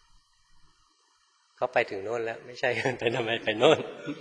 เขาไปถึงโน่นแล้วไม่ใช่ไปทำไมไปโน่น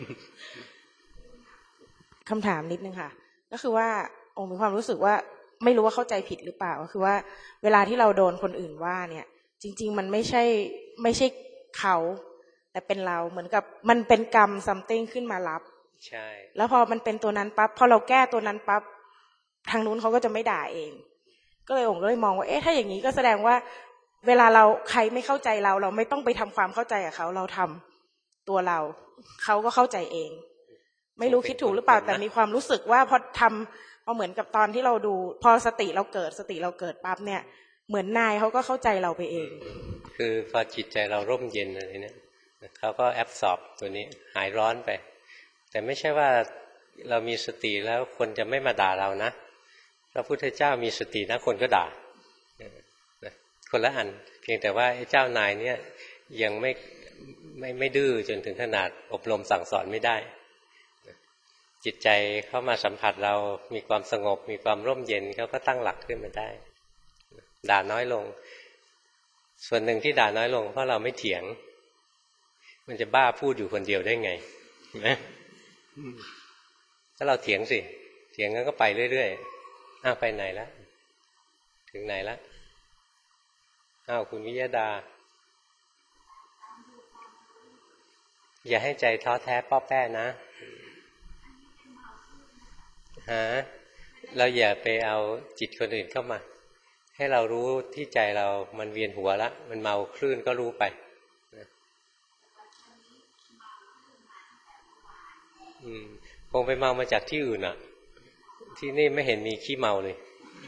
คำถามนิดนึงค่ะก็คือว่าองค์มีความรู้สึกว่าไม่รู้ว่าเข้าใจผิดหรือเปล่าก็คือว่าเวลาที่เราโดนคนอื่นว่าเนี่ยจริงๆมันไม่ใช่ไม่ใช่เขาแต่เป็นเราเหมือนกับมันเป็นกรรม something ขึ้นมารับใช่แล้วพอมันเป็นตัวนั้นปั๊บพอเราแก้ตัวนั้นปั๊บทางนู้นเขาก็จะไม่ด่าเองก็เลยองค์ก็เลยมองว่าเอ๊ะถ้าอย่างนี้ก็แสดงว่าเวลาเราใครไม่เข้าใจเราเราไม่ต้องไปทำความเข้าใจกับเขาเราทำตัวเราเขาก็เข้าใจเองไม่รู้คิดถูกหรือเปล่าแต่มีความรู้สึกว่าพอทำพอเหมือนกับตอนที่เราดูพอสติเราเกิดสติเราเกิดปั๊บเนี่ยเหมือนนายเขาก็เข้าใจเราไปเองคือพอจิตใจเราร่มเย็นอะไรเนี่ยเขาก็แอบสอบตัวนี้หายร้อนไปแต่ไม่ใช่ว่าเรามีสติแล้วคนจะไม่มาด่าเรานะพระพุทธเจ้ามีสตินะคนก็ด่าคนละอันเพียงแต่ว่าไอ้เจ้านายเนี่ยยังไม่ไม่ไม่ดื้อจนถึงขนาดอบรมสั่งสอนไม่ได้จิตใจเข้ามาสัมผัสเรามีความสงบมีความร่มเย็นเขาก็ตั้งหลักขึ้นมาได้ด่าน้อยลงส่วนหนึ่งที่ด่าน้อยลงเพราะเราไม่เถียงมันจะบ้าพูดอยู่คนเดียวได้ไงนะถ้าเราเถียงสิเถียงก็ไปเรื่อยๆอ้าวไปไหนแล้วถึงไหนแล้วอ้าวคุณวิยดาอย่าให้ใจท้อแท้ป้อแป้นะฮะเราอย่าไปเอาจิตคนอื่นเข้ามาให้เรารู้ที่ใจเรามันเวียนหัวละมันเมาคลื่นก็รู้ไปอืมคงไปเมามาจากที่อื่นอ่ะที่นี่ไม่เห็นมีขี้เมาเลย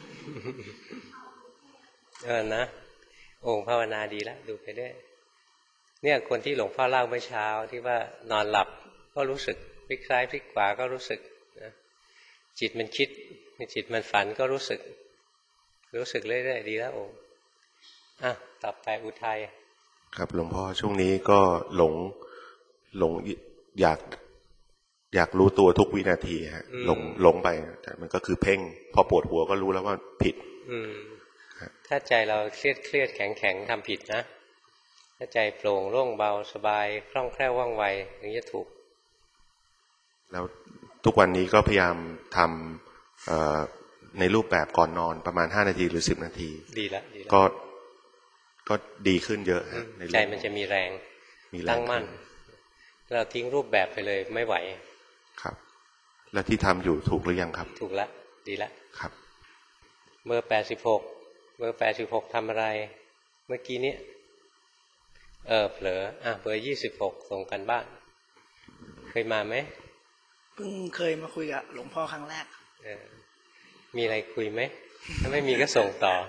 เออนะองค์ภาวนาดีแล้วดูไปได้เนี่ยคนที่หลวงพ่อเล่าเมื่อเช้าที่ว่านอนหลับก็รู้สึกพลิกซ้ายพลิกขวาก็รู้สึกนะจิตมันคิดจิตมันฝันก็รู้สึกรู้สึกเรื่อยๆดีแล้วองค์อ่ะต่อไปอุทัยครับหลวงพ่อช่วงนี้ก็หลงหลงอยากอยากรู้ตัวทุกวินาทีฮะหลงหลงไปแต่มันก็คือเพ่งพอปวดหัวก็รู้แล้วว่าผิดอืมถ้าใจเราเครียดเครียดแข็งแข็งทำผิดนะถ้าใจโปร่งโล่งเบาสบายคล่องแคล่วว่องไวอย่างนี้จะถูกแล้วทุกวันนี้ก็พยายามทำในรูปแบบก่อนนอนประมาณห้านาทีหรือสิบนาทีดีละดีละก็ก็ดีขึ้นเยอะในใจมันจะมีแรงมีแรงตั้งมั่นเราทิ้งรูปแบบไปเลยไม่ไหวครับแล้วที่ทำอยู่ถูกหรือยังครับถูกละดีละครับเบอร์แปดสิบหกเบอร์แปดสิบหกทำอะไรเมื่อกี้นี้เออเผลออ่ะเบอร์ยี่สิบหกส่งกันบ้านเคยมาไหมเพิ่งเคยมาคุยกับหลวงพ่อครั้งแรกเออมีอะไรคุยไหมถ้าไม่มีก็ส่งต่อ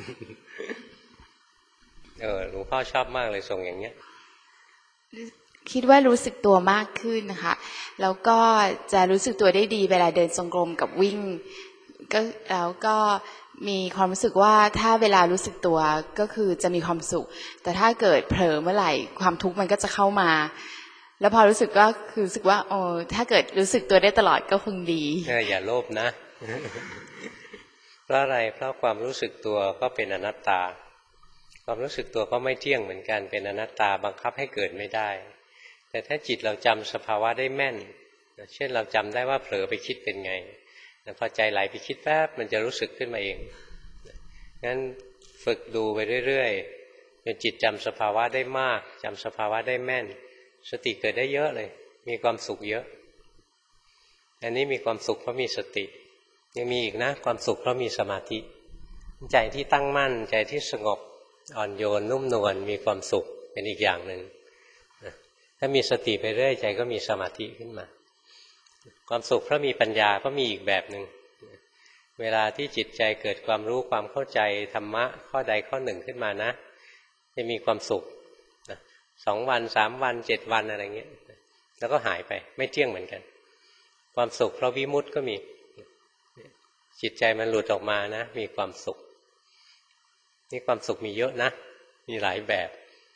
เออหลวงพ่อชอบมากเลยส่งอย่างเงี้ยคิดว่ารู้สึกตัวมากขึ้นนะคะแล้วก็จะรู้สึกตัวได้ดีเวลาเดินจงกรมกับวิ่งก็แล้วก็มีความรู้สึกว่าถ้าเวลารู้สึกตัวก็คือจะมีความสุขแต่ถ้าเกิดเผลอเมื่อไหร่ความทุกข์มันก็จะเข้ามาแล้วพอรู้สึกก็คือรู้สึกว่าโอ้ถ้าเกิดรู้สึกตัวได้ตลอดก็คงดีเอออย่าโลภนะ เพราะอะไรเพราะความรู้สึกตัวก็เป็นอนัตตาความรู้สึกตัวก็ไม่เที่ยงเหมือนกันเป็นอนัตตาบังคับให้เกิดไม่ได้แต่ถ้าจิตเราจำสภาวะได้แม่นเช่นเราจำได้ว่าเผลอไปคิดเป็นไงพอใจไหลไปคิดแป๊บมันจะรู้สึกขึ้นมาเองงั้นฝึกดูไปเรื่อยๆจนจิตจำสภาวะได้มากจำสภาวะได้แม่นสติเกิดได้เยอะเลยมีความสุขเยอะอันนี้มีความสุขเพราะมีสติยังมีอีกนะความสุขเพราะมีสมาธิใจที่ตั้งมั่นใจที่สงบอ่อนโยนนุ่มนวลมีความสุขเป็นอีกอย่างหนึ่งถ้ามีสติไปเรื่อยใจก็มีสมาธิขึ้นมาความสุขเพราะมีปัญญาก็มีอีกแบบหนึ่งเวลาที่จิตใจเกิดความรู้ความเข้าใจธรรมะข้อใดข้อหนึ่งขึ้นมานะจะมีความสุขสองวันสามวันเจ็ดวันอะไรเงี้ยแล้วก็หายไปไม่เที่ยงเหมือนกันความสุขเพราะวิมุตติก็มีจิตใจมันหลุดออกมานะมีความสุขนี่ความสุขมีเยอะนะมีหลายแบบ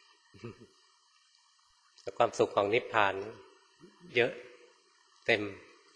แต่ความสุขของนิพพานเยอะเต็ม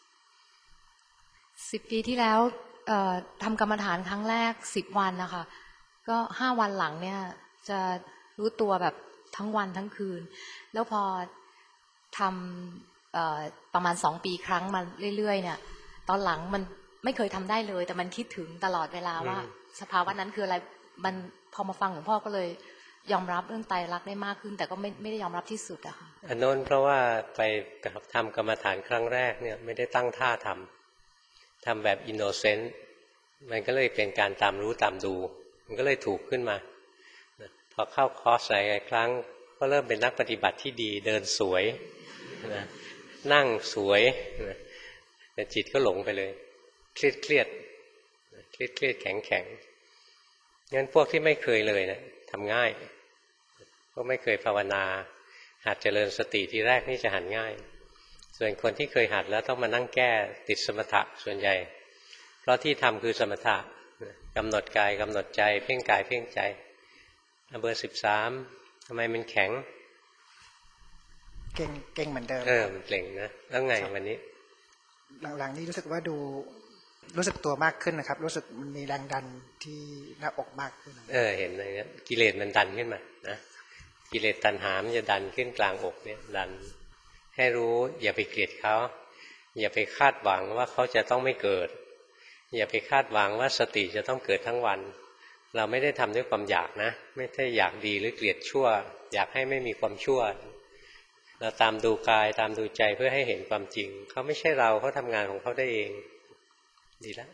สิบปีที่แล้วทำกรรมฐานครั้งแรกสิบวันนะคะก็ห้าวันหลังเนี่ยจะรู้ตัวแบบทั้งวันทั้งคืนแล้วพอทำประมาณสองปีครั้งมาเรื่อยๆเนี่ยตอนหลังมันไม่เคยทำได้เลยแต่มันคิดถึงตลอดเวลาว่าสภาวะนั้นคืออะไรมันพอมาฟังหลวงพ่อก็เลยยอมรับเรื่องไตรลักษณ์ได้มากขึ้นแต่ก็ไม่ไม่ได้ยอมรับที่สุดอะค่ะอันโน้นเพราะว่าไปทำกรรมฐานครั้งแรกเนี่ยไม่ได้ตั้งท่าทำทำแบบอินโนเซนต์มันก็เลยเป็นการตามรู้ตามดูมันก็เลยถูกขึ้นมาพอเข้าคอร์สหลายครั้งก็เริ่มเป็นนักปฏิบัติที่ดีเดินสวยนะนั่งสวยนะแต่จิตก็หลงไปเลยเครียดเครียดเครียดเครียดแข็งแข็งงั้นพวกที่ไม่เคยเลยนะทำง่ายพวกไม่เคยภาวนาหัดเจริญสติทีแรกนี่จะหัดง่ายส่วนคนที่เคยหัดแล้วต้องมานั่งแก้ติดสมถะส่วนใหญ่เพราะที่ทำคือสมถะกำหนดกายกำหนดใจเพ่งกายเพ่งใจเบอร์สิบสามทำไมมันแข็งเก่งเก่งเหมือนเดิมเออมันเก่งนะแล้วไงวันนี้หลังๆนี้รู้สึกว่าดูรู้สึกตัวมากขึ้นนะครับรู้สึกมันมีแรงดันที่หน้าอกมากขึ้นเออเห็นเลยนะกิเลสมันดันขึ้นมานะกิเลสตัณหามันจะดันขึ้นกลางอกเนี่ยดันให้รู้อย่าไปเกลียดเขาอย่าไปคาดหวังว่าเขาจะต้องไม่เกิดอย่าไปคาดหวังว่าสติจะต้องเกิดทั้งวันเราไม่ได้ทำด้วยความอยากนะไม่ได้อยากดีหรือเกลียดชั่วอยากให้ไม่มีความชั่วเราตามดูกายตามดูใจเพื่อให้เห็นความจริงเขาไม่ใช่เราเขาทำงานของเขาได้เองดีแล้ว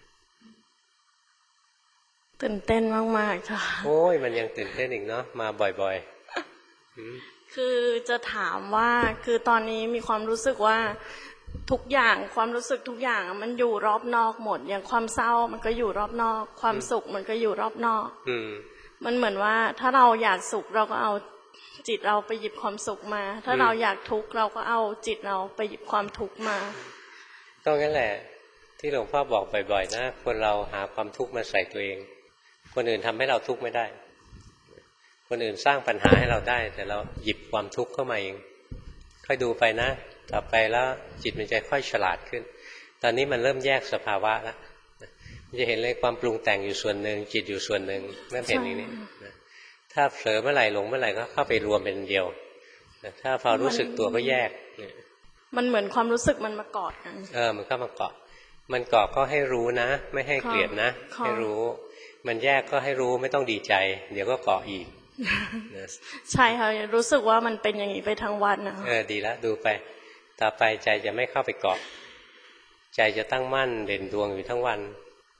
ตื่นเต้นมากๆค่ะโอ้ยมันยังตื่นเต้นอีกเนาะมาบ่อยๆคือจะถามว่าคือตอนนี้มีความรู้สึกว่าทุกอย่างความรู้สึกทุกอย่างมันอยู่รอบนอกหมดอย่างความเศร้ามันก็อยู่รอบนอกความสุขมันก็อยู่รอบนอกมันเหมือนว่าถ้าเราอยากสุขเราก็เอาจิตเราไปหยิบความสุขมาถ้าเราอยากทุกข์เราก็เอาจิตเราไปหยิบความทุกข์มาก็งั้นแหละที่หลวงพ่อบอกบ่อยๆนะคนเราหาความทุกข์มาใส่ตัวเองคนอื่นทำให้เราทุกข์ไม่ได้คนอื่นสร้างปัญหาให้เราได้แต่เราหยิบความทุกข์เข้ามาเองค่อยดูไปนะต่อไปแล้วจิตมันจะค่อยฉลาดขึ้นตอนนี้มันเริ่มแยกสภาวะแล้วมันจะเห็นเลยความปรุงแต่งอยู่ส่วนหนึ่งจิตอยู่ส่วนหนึ่งเริ่มเห็นอย่างนี้ถ้าเผลอเมื่อไหร่หลงเมื่อไหร่ก็เข้าไปรวมเป็นเดียวถ้าพอรู้สึกตัวก็แยกมันเหมือนความรู้สึกมันมากอดกันเออมันก็มาเกาะมันเกาะก็ให้รู้นะไม่ให้เกลียดนะให้รู้มันแยกก็ให้รู้ไม่ต้องดีใจเดี๋ยวก็เกาะอีกใช่ค่ะรู้สึกว่ามันเป็นอย่างนี้ไปทั้งวันนะเออดีแล้วดูไปต่อไปใจจะไม่เข้าไปเกาะใจจะตั้งมั่นเด่นดวงอยู่ทั้งวัน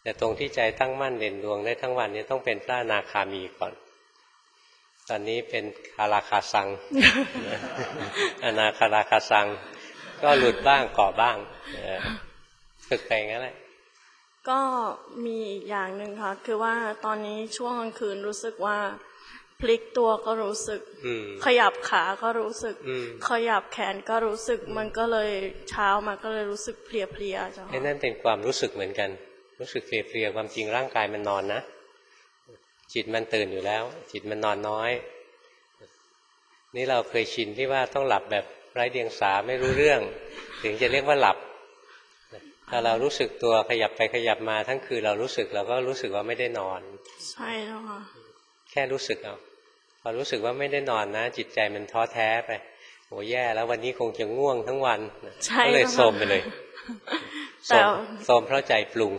แต่ตรงที่ใจตั้งมั่นเด่นดวงได้ทั้งวันนี้ต้องเป็นพระอนาคามีก่อนตอนนี้เป็นคาราคาซัง อนาคาราคาซังก็หลุดบ้างเกาะบ้างฝึกไปงั้นแหละก็มีอีกอย่างหนึ่งค่ะคือว่าตอนนี้ช่วงกลางคืนรู้สึกว่าพลิกตัวก็รู้สึกขยับขาก็รู้สึกขยับแขนก็รู้สึกมันก็เลยเช้ามาก็เลยรู้สึกเพลียๆจ้ะค่ะนั่นเป็นความรู้สึกเหมือนกันรู้สึกเพลียๆความจริงร่างกายมันนอนนะจิตมันตื่นอยู่แล้วจิตมันนอนน้อยนี่เราเคยชินที่ว่าต้องหลับแบบไร้เดียงสาไม่รู้เรื่องถึงจะเรียกว่าหลับถ้าเรารู้สึกตัวขยับไปขยับมาทั้งคืนเรารู้สึกเราก็รู้สึกว่าไม่ได้นอนใช่แล้วค่ะแค่รู้สึกเอาพอรู้สึกว่าไม่ได้นอนนะจิตใจมันท้อแท้ไปโหแย่แล้ววันนี้คงจะง่วงทั้งวันก็เลยโทรมไปเลยโทรมเพราะใจปรุง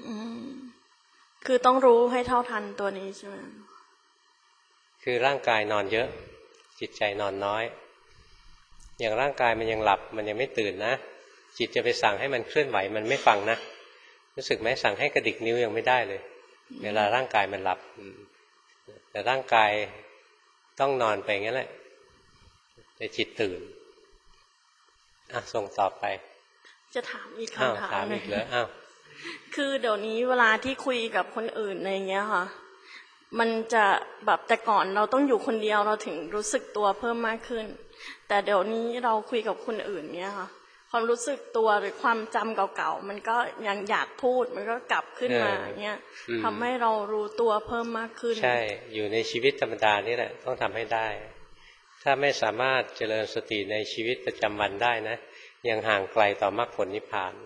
คือต้องรู้ให้เท่าทันตัวนี้ใช่ไหมคือร่างกายนอนเยอะจิตใจนอนน้อยอย่างร่างกายมันยังหลับมันยังไม่ตื่นนะจิตจะไปสั่งให้มันเคลื่อนไหวมันไม่ฟังนะรู้สึกไหมสั่งให้กระดิกนิ้วยังไม่ได้เลยเวลาร่างกายมันหลับแต่ร่างกายต้องนอนไปงั้นแหละแต่จิตตื่นอ่ะส่งต่อไปจะถามอีกคำถามถามอีกเลยอ้าวคือเดี๋ยวนี้เวลาที่คุยกับคนอื่นอะไรเงี้ยค่ะมันจะแบบแต่ก่อนเราต้องอยู่คนเดียวเราถึงรู้สึกตัวเพิ่มมากขึ้นแต่เดี๋ยวนี้เราคุยกับคนอื่นเนี้ยค่ะความรู้สึกตัวหรือความจำเก่าๆมันก็ยังอยากพูดมันก็กลับขึ้นมาเงี้ยทำให้เรารู้ตัวเพิ่มมากขึ้นใช่อยู่ในชีวิตธรรมดานี่แหละต้องทำให้ได้ถ้าไม่สามารถเจริญสติในชีวิตประจำวันได้นะยังห่างไกลต่อมรรคผลนิพพาน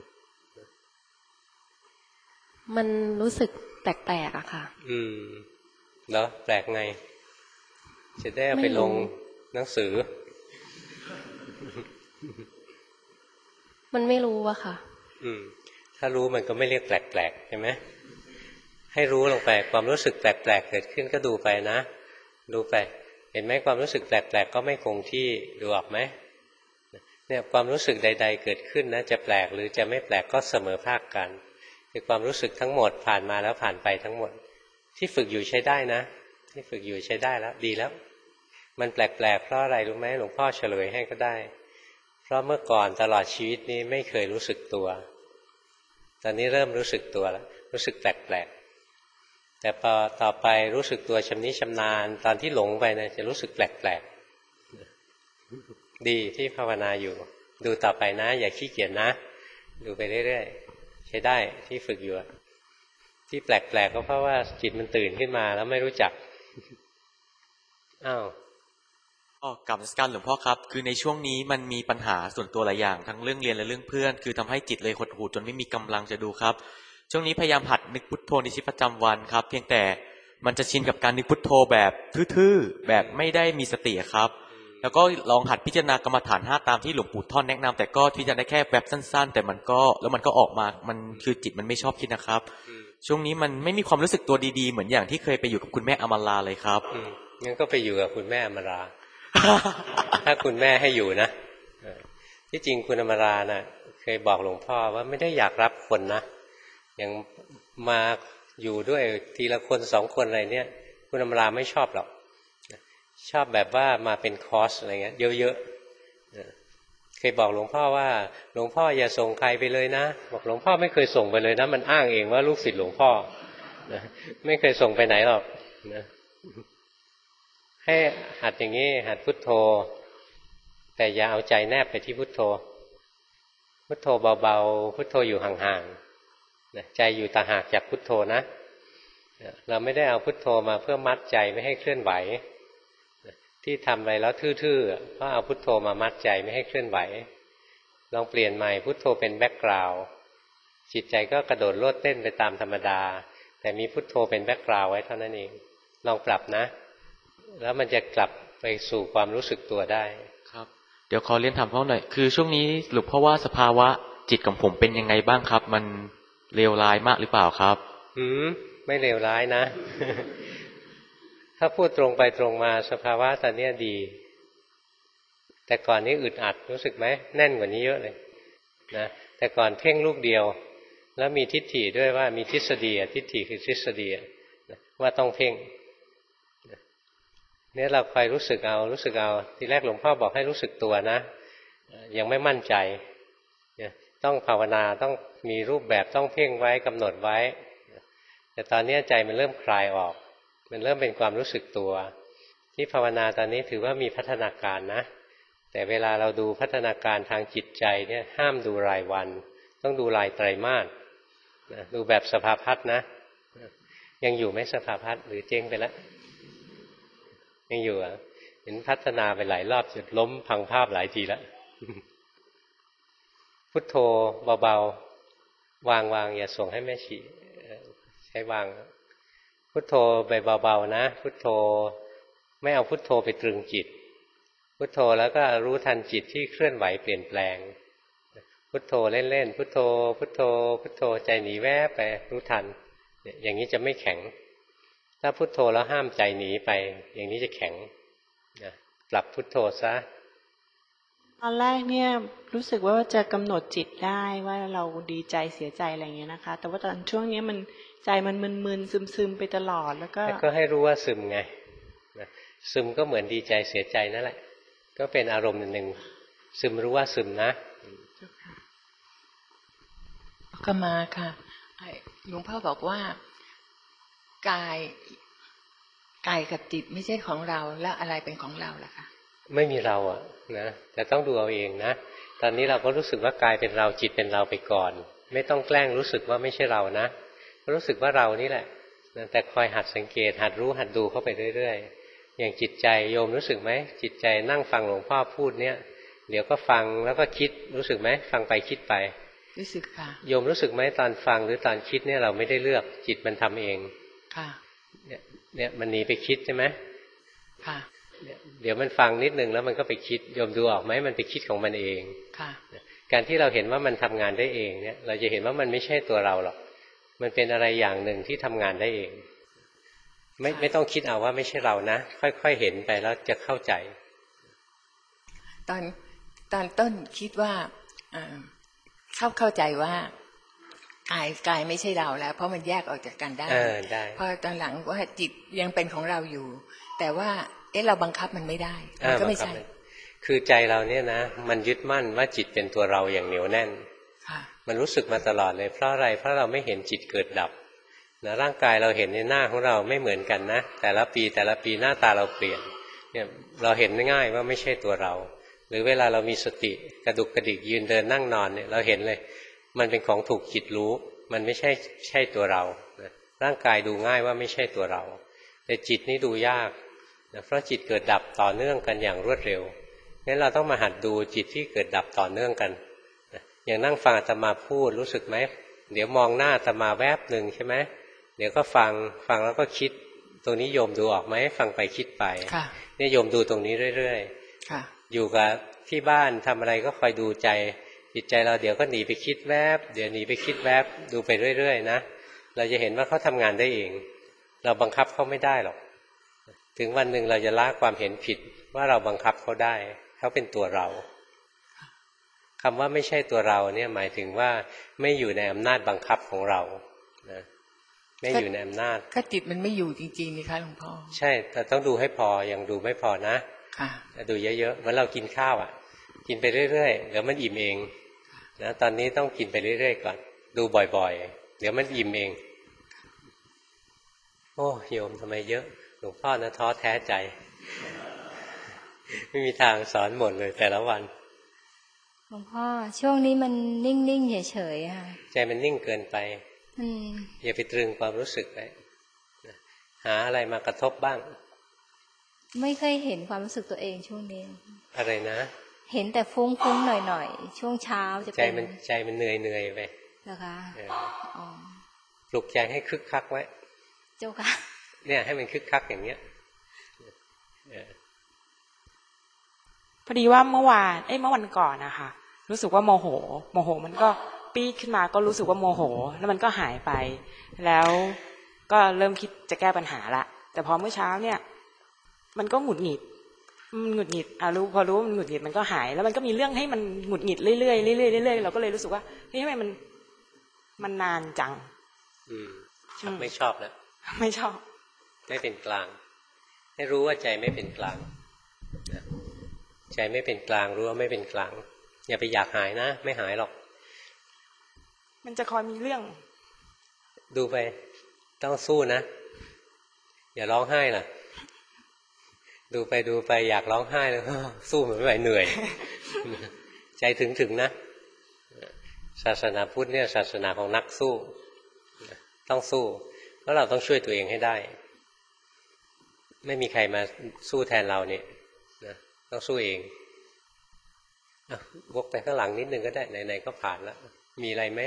มันรู้สึกแปลกๆอะค่ะอืมเหรอแปลกไงจะได้เอาไปลงหนังสือมันไม่รู้อะค่ะอืมถ้ารู้มันก็ไม่เรียกแปลกๆใช่ไหมให้รู้ลงไปความรู้สึกแปลกๆเกิดขึ้นก็ดูไปนะดูไปเห็นไหมความรู้สึกแปลกๆก็ไม่คงที่ดูออกไหมเนี่ยความรู้สึกใดๆเกิดขึ้นนะจะแปลกหรือจะไม่แปลกก็เสมอภาคกันคือความรู้สึกทั้งหมดผ่านมาแล้วผ่านไปทั้งหมดที่ฝึกอยู่ใช้ได้นะที่ฝึกอยู่ใช้ได้แล้วดีแล้วมันแปลกๆเพราะอะไรรู้ไหมหลวงพ่อเฉลยให้ก็ได้เพราะเมื่อก่อนตลอดชีวิตนี้ไม่เคยรู้สึกตัวตอนนี้เริ่มรู้สึกตัวแล้วรู้สึกแปลกๆแต่พอต่อไปรู้สึกตัวชำนิชำนาญตอนที่หลงไปนะจะรู้สึกแปลกๆดีที่ภาวนาอยู่ดูต่อไปนะอย่าขี้เกียจนะดูไปเรื่อยๆใช้ได้ที่ฝึกอยู่ที่แปลกๆก็เพราะว่าจิตมันตื่นขึ้นมาแล้วไม่รู้จักอ้าวอ๋อกลับนมัสการหลวงพ่อครับคือในช่วงนี้มันมีปัญหาส่วนตัวหลายอย่างทั้งเรื่องเรียนและเรื่องเพื่อนคือทำให้จิตเลยหดหู่จนไม่มีกำลังจะดูครับช่วงนี้พยายามหัดนึกพุทโธในชีวิตประจำวันครับเพียงแต่มันจะชินกับการนึกพุทโธแบบทื่อๆแบบไม่ได้มีสติครับแล้วก็ลองหัดพิจารณากรรมฐานห้าตามที่หลวงปู่ท่อนแนะนำแต่ก็พิจารณาได้แค่แบบสั้นๆแต่มันก็แล้วมันก็ออกมามันคือจิตมันไม่ชอบคิดนะครับช่วงนี้มันไม่มีความรู้สึกตัวดีๆเหมือนอย่างที่เคยไปอยู่กับคุณแม่อมราเลยครับงั้นก็ไปอยู่กับคุณแม่อมรา ถ้าคุณแม่ให้อยู่นะที่จริงคุณอมรานะ่ะเคยบอกหลวงพ่อว่าไม่ได้อยากรับคนนะอย่างมาอยู่ด้วยทีละคนสองคนอะไรเนี่ยคุณอมราไม่ชอบหรอกชอบแบบว่ามาเป็นคอร์สอะไรเงี้ยเยอะๆเคยบอกหลวงพ่อว่าหลวงพ่ออย่าส่งใครไปเลยนะบอกหลวงพ่อไม่เคยส่งไปเลยนะมันอ้างเองว่าลูกศิษย์หลวงพ่อนะไม่เคยส่งไปไหนหรอกนะให้หัดอย่างนี้หัดพุทโธแต่อย่าเอาใจแนบไปที่พุทโธพุทโธเบาๆพุทโธอยู่ห่างๆนะใจอยู่ต่างหากจากพุทโธนะเราไม่ได้เอาพุทโธมาเพื่อมัดใจไม่ให้เคลื่อนไหวที่ทำอะไรแล้วทื่อๆเพราะเอาพุทโธมามัดใจไม่ให้เคลื่อนไหวลองเปลี่ยนใหม่พุทโธเป็นแบ็คกราวด์จิตใจก็กระโดดโลดเต้นไปตามธรรมดาแต่มีพุทโธเป็นแบ็คกราวด์ไว้เท่านั้นเองลองปรับนะแล้วมันจะกลับไปสู่ความรู้สึกตัวได้ครับเดี๋ยวขอเรียนถามพ่อหน่อยคือช่วงนี้หลวงพ่อว่าสภาวะจิตของผมเป็นยังไงบ้างครับมันเลวร้ายมากหรือเปล่าครับหืมไม่เลวร้ายนะ ถ้าพูดตรงไปตรงมาสภาวะตอนนี้ดีแต่ก่อนนี้อึดอัดรู้สึกไหมแน่นกว่านี้เยอะเลยนะแต่ก่อนเพ่งลูกเดียวแล้วมีทิฏฐิด้วยว่ามีทฤษฎีทิฏฐิคือทฤษฎีว่าต้องเพ่งเนี่ยเราคอยรู้สึกเอารู้สึกเอาทีแรกหลวงพ่อบอกให้รู้สึกตัวนะยังไม่มั่นใจต้องภาวนาต้องมีรูปแบบต้องเพ่งไว้กำหนดไว้แต่ตอนนี้ใจมันเริ่มคลายออกมันเริ่มเป็นความรู้สึกตัวที่ภาวนาตอนนี้ถือว่ามีพัฒนาการนะแต่เวลาเราดูพัฒนาการทางจิตใจเนี่ยห้ามดูรายวันต้องดูรายไตรมาสดูแบบสภาพัฒน์นะยังอยู่ไหมสภาพัฒน์หรือเจ๊งไปแล้วยังอยู่อ่ะเห็นพัฒนาไปหลายรอบจนล้มพังภาพหลายทีแล้วพุทโธเบาๆวางวางอย่าส่งให้แม่ชีใช้วางพุทโธไปเบาๆนะพุทโธไม่เอาพุทโธไปตรึงจิตพุทโธแล้วก็รู้ทันจิตที่เคลื่อนไหวเปลี่ยนแปลงพุทโธเล่นๆพุทโธพุทโธพุทโธใจหนีแวบไปรู้ทันอย่างนี้จะไม่แข็งถ้าพุทโธแล้วห้ามใจหนีไปอย่างนี้จะแข็งนะปรับพุทโธซะตอนแรกเนี่ยรู้สึกว่าจะกำหนดจิตได้ว่าเราดีใจเสียใจอะไรอย่างเงี้ยนะคะแต่ว่าตอนช่วงนี้มันใจมันมึนๆซึมๆไปตลอดแล้วก็ก็ให้รู้ว่าซึมไงซึมก็เหมือนดีใจเสียใจนั่นแหละก็เป็นอารมณ์หนึ่งซึมรู้ว่าซึมนะก็มาค่ะหลวงพ่อบอกว่ากายกายกับจิตไม่ใช่ของเราแล้วอะไรเป็นของเราล่ะคะไม่มีเราอ่ะนะแต่ต้องดูเอาเองนะตอนนี้เราก็รู้สึกว่ากายเป็นเราจิตเป็นเราไปก่อนไม่ต้องแกล้งรู้สึกว่าไม่ใช่เรานะรู้สึกว่าเรานี่แหละแต่คอยหัดสังเกตหัดรู้หัดดูเข้าไปเรื่อยๆอย่างจิตใจโยมรู้สึกไหมจิตใจนั่งฟังหลวงพ่อพูดเนี่ยเดี๋ยวก็ฟังแล้วก็คิดรู้สึกไหมฟังไปคิดไปรู้สึกค่ะโยมรู้สึกไหมตอนฟังหรือตอนคิดเนี่ยเราไม่ได้เลือกจิตมันทำเองค่ะเนี่ยเนี่ยมันหนีไปคิดใช่ไหมค่ะเดี๋ยวมันฟังนิดนึงแล้วมันก็ไปคิดโยมดูออกไหมมันไปคิดของมันเองค่ะการที่เราเห็นว่ามันทำงานได้เองเนี่ยเราจะเห็นว่ามันไม่ใช่ตัวเราหรอกมันเป็นอะไรอย่างหนึ่งที่ทำงานได้เองไม่ไม่ต้องคิดเอาว่าไม่ใช่เรานะค่อยๆเห็นไปแล้วจะเข้าใจตอนตอนต้นคิดว่าเข้าเข้าใจว่ากายกายไม่ใช่เราแล้วเพราะมันแยกออกจากกันได้พอตอนหลังว่าจิตยังเป็นของเราอยู่แต่ว่าเอ๊ะเราบังคับมันไม่ได้มันก็ไม่ใช่คือใจเราเนี่ยนะมันยึดมั่นว่าจิตเป็นตัวเราอย่างเหนียวแน่นมันรู้สึกมาตลอดเลยเพราะอะไรเพราะเราไม่เห็นจิตเกิดดับนะร่างกายเราเห็นในหน้าของเราไม่เหมือนกันนะแต่ละปีแต่ละปีหน้าตาเราเปลี่ยนเนี่ยเราเห็นง่ายว่าไม่ใช่ตัวเราหรือเวลาเรามีสติกระดุกกระดิกยืนเดินนั่งนอนเนี่ยเราเห็นเลยมันเป็นของถูกจิตรู้มันไม่ใช่ใช่ตัวเราร่างกายดูง่ายว่าไม่ใช่ตัวเราแต่จิตนี่ดูยากนะเพราะจิตเกิดดับต่อเนื่องกันอย่างรวดเร็วงั้นเราต้องมาหัดดูจิตที่เกิดดับต่อเนื่องกันนะอย่างนั่งฟังอาตมาพูดรู้สึกไหมเดี๋ยวมองหน้าอาตมาแวบหนึ่งใช่ไหมเดี๋ยวก็ฟังฟังแล้วก็คิดตรงนี้โยมดูออกไหมฟังไปคิดไปเนี่ยโยมดูตรงนี้เรื่อยๆอยู่กับที่บ้านทำอะไรก็คอยดูใจจิตใจเราเดี๋ยวก็หนีไปคิดแวบเดี๋ยวหนีไปคิดแวบดูไปเรื่อยๆนะเราจะเห็นว่าเขาทำงานได้เองเราบังคับเขาไม่ได้หรอกถึงวันหนึ่งเราจะละความเห็นผิดว่าเราบังคับเขาได้เขาเป็นตัวเราคำว่าไม่ใช่ตัวเราเนี่ยหมายถึงว่าไม่อยู่ในอำนาจบังคับของเรานะไม่อยู่ในอำนาจก็จิตมันไม่อยู่จริงๆนี่คะหลวงพ่อใช่แต่ต้องดูให้พอยังดูไม่พอนะค่ะดูเยอะๆเหมือนเรากินข้าวอ่ะกินไปเรื่อยๆเดี๋ยวมันอิ่มเองนะตอนนี้ต้องกินไปเรื่อยๆก่อนดูบ่อยๆเดี๋ยวมันอิ่มเองโอ้โยมทำไมเยอะหลวงพ่อนะท้อแท้ใจไม่มีทางสอนหมดเลยแต่ละวันหลวงพ่อช่วงนี้มันนิ่งๆเฉยๆค่ะใจมันนิ่งเกินไปอย่าไปตรึงความรู้สึกไปหาอะไรมากระทบบ้างไม่เคยเห็นความรู้สึกตัวเองช่วงนี้อะไรนะเห็นแต่ฟุ้งๆหน่อยๆช่วงเช้าจะเป็นใจมันใจมันเหนื่อยๆไปเหรอคะอ๋อปลุกใจให้คึกคักไว้เจ้าค่ะเนี่ยให้มันคึกคักอย่างเนี้ยพอดีว่าเมื่อวานเอ้ยเมื่อวันก่อนนะคะรู้สึกว่าโมโหโมโหมันก็ปี๊ดขึ้นมาก็รู้สึกว่าโมโหแล้วมันก็หายไปแล้วก็เริ่มคิดจะแก้ปัญหาละแต่พอเมื่อเช้าเนี่ยมันก็หงุดหงิดมันหงุดหงิดอ่ะรู้พอรู้ว่ามันหงุดหงิดมันก็หายแล้วมันก็มีเรื่องให้มันหงุดหงิดเรื่อยๆเรื่อยๆเรื่อยๆเราก็เลยรู้สึกว่าเฮ้ยทำไมมันมันนานจังอืมไม่ชอบแล้วไม่ชอบไม่เป็นกลางให้รู้ว่าใจไม่เป็นกลางใจไม่เป็นกลางรู้ว่าไม่เป็นกลางอย่าไปอยากหายนะไม่หายหรอกมันจะคอยมีเรื่องดูไปต้องสู้นะอย่าร้องไห้ล่ะดูไปดูไปอยากร้องไห้แล้วสู้มันไม่ไหวเหนื่อยใจถึงถึงนะศาสนาพุทธเนี่ยศาสนาของนักสู้ต้องสู้เพราะเราต้องช่วยตัวเองให้ได้ไม่มีใครมาสู้แทนเราเนี่ยนะต้องสู้เองวกไปข้างหลังนิดนึงก็ได้ไหนๆก็ผ่านแล้วมีอะไรไหม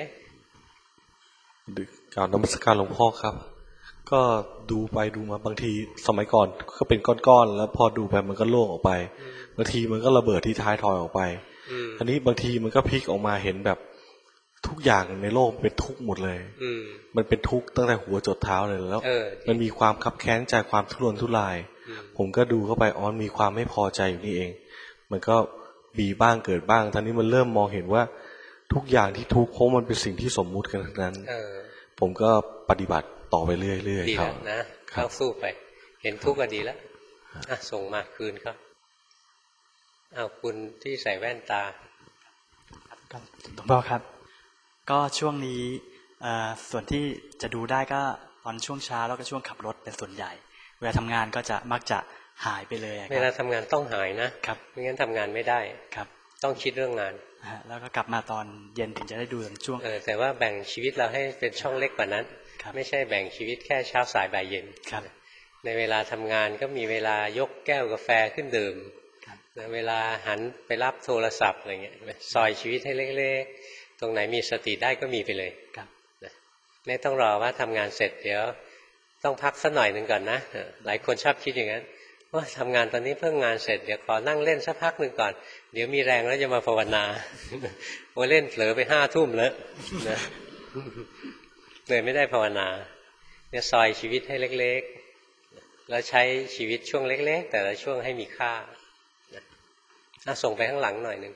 กล่าวนมัสการหลวงพ่อครับก็ดูไปดูมาบางทีสมัยก่อนก็เป็นก้อนๆแล้วพอดูไปมันก็โล่งออกไปบางทีมันก็ระเบิดที่ท้ายทอยออกไปอันนี้บางทีมันก็พลิกออกมาเห็นแบบทุกอย่างในโลกเป็นทุกข์หมดเลยมันเป็นทุกข์ตั้งแต่หัวจดเท้าเลยแล้วมันมีความคับแค้นใจความทุรนทุรายผมก็ดูเข้าไปอ๋อมีความไม่พอใจอยู่นี่เองมันก็มีบ้างเกิดบ้างตอนนี้มันเริ่มมองเห็นว่าทุกอย่างที่ทุกข์เพราะมันเป็นสิ่งที่สมมุติกันทั้งนั้นผมก็ปฏิบัติต่อไปเรื่อยๆครับนะต้องสู้ไปเห็นทุกข์ก็ดีแล้วส่งมาคืนครับเอาคุณที่ใส่แว่นตาหลวงพ่อครับก็ช่วงนี้ส่วนที่จะดูได้ก็ตอนช่วงเช้าแล้วก็ช่วงขับรถเป็นส่วนใหญ่เวลาทำงานก็จะมักจะหายไปเลยเวลาทำงานต้องหายนะครับไม่งั้นทำงานไม่ได้ครับต้องคิดเรื่องงานแล้วก็กลับมาตอนเย็นถึงจะได้ดูช่วงเออแต่ว่าแบ่งชีวิตเราให้เป็นช่องเล็กกว่านั้นไม่ใช่แบ่งชีวิตแค่เช้าสายบ่ายเย็นในเวลาทำงานก็มีเวลายกแก้วกาแฟขึ้นดื่มเวลาหันไปรับโทรศัพท์อะไรเงี้ยซอยชีวิตให้เล็กๆตรงไหนมีสติได้ก็มีไปเลยไม่ต้องรอว่าทำงานเสร็จเดี๋ยวต้องพักสักหน่อยหนึ่งก่อนนะหลายคนชอบคิดอย่างนั้นว่าทำงานตอนนี้เพิ่งงานเสร็จเดี๋ยวขอนั่งเล่นสักพักหนึ่งก่อนเดี๋ยวมีแรงแล้วจะมาภาวนาโอ้เล่นเผลอไปห้าทุ่มแล้วนะเลยไม่ได้ภาวนาเนี่ยซอยชีวิตให้เล็กๆแล้วใช้ชีวิตช่วงเล็กๆแต่ละช่วงให้มีค่าอ่ะส่งไปข้างหลังหน่อยหนึ่ง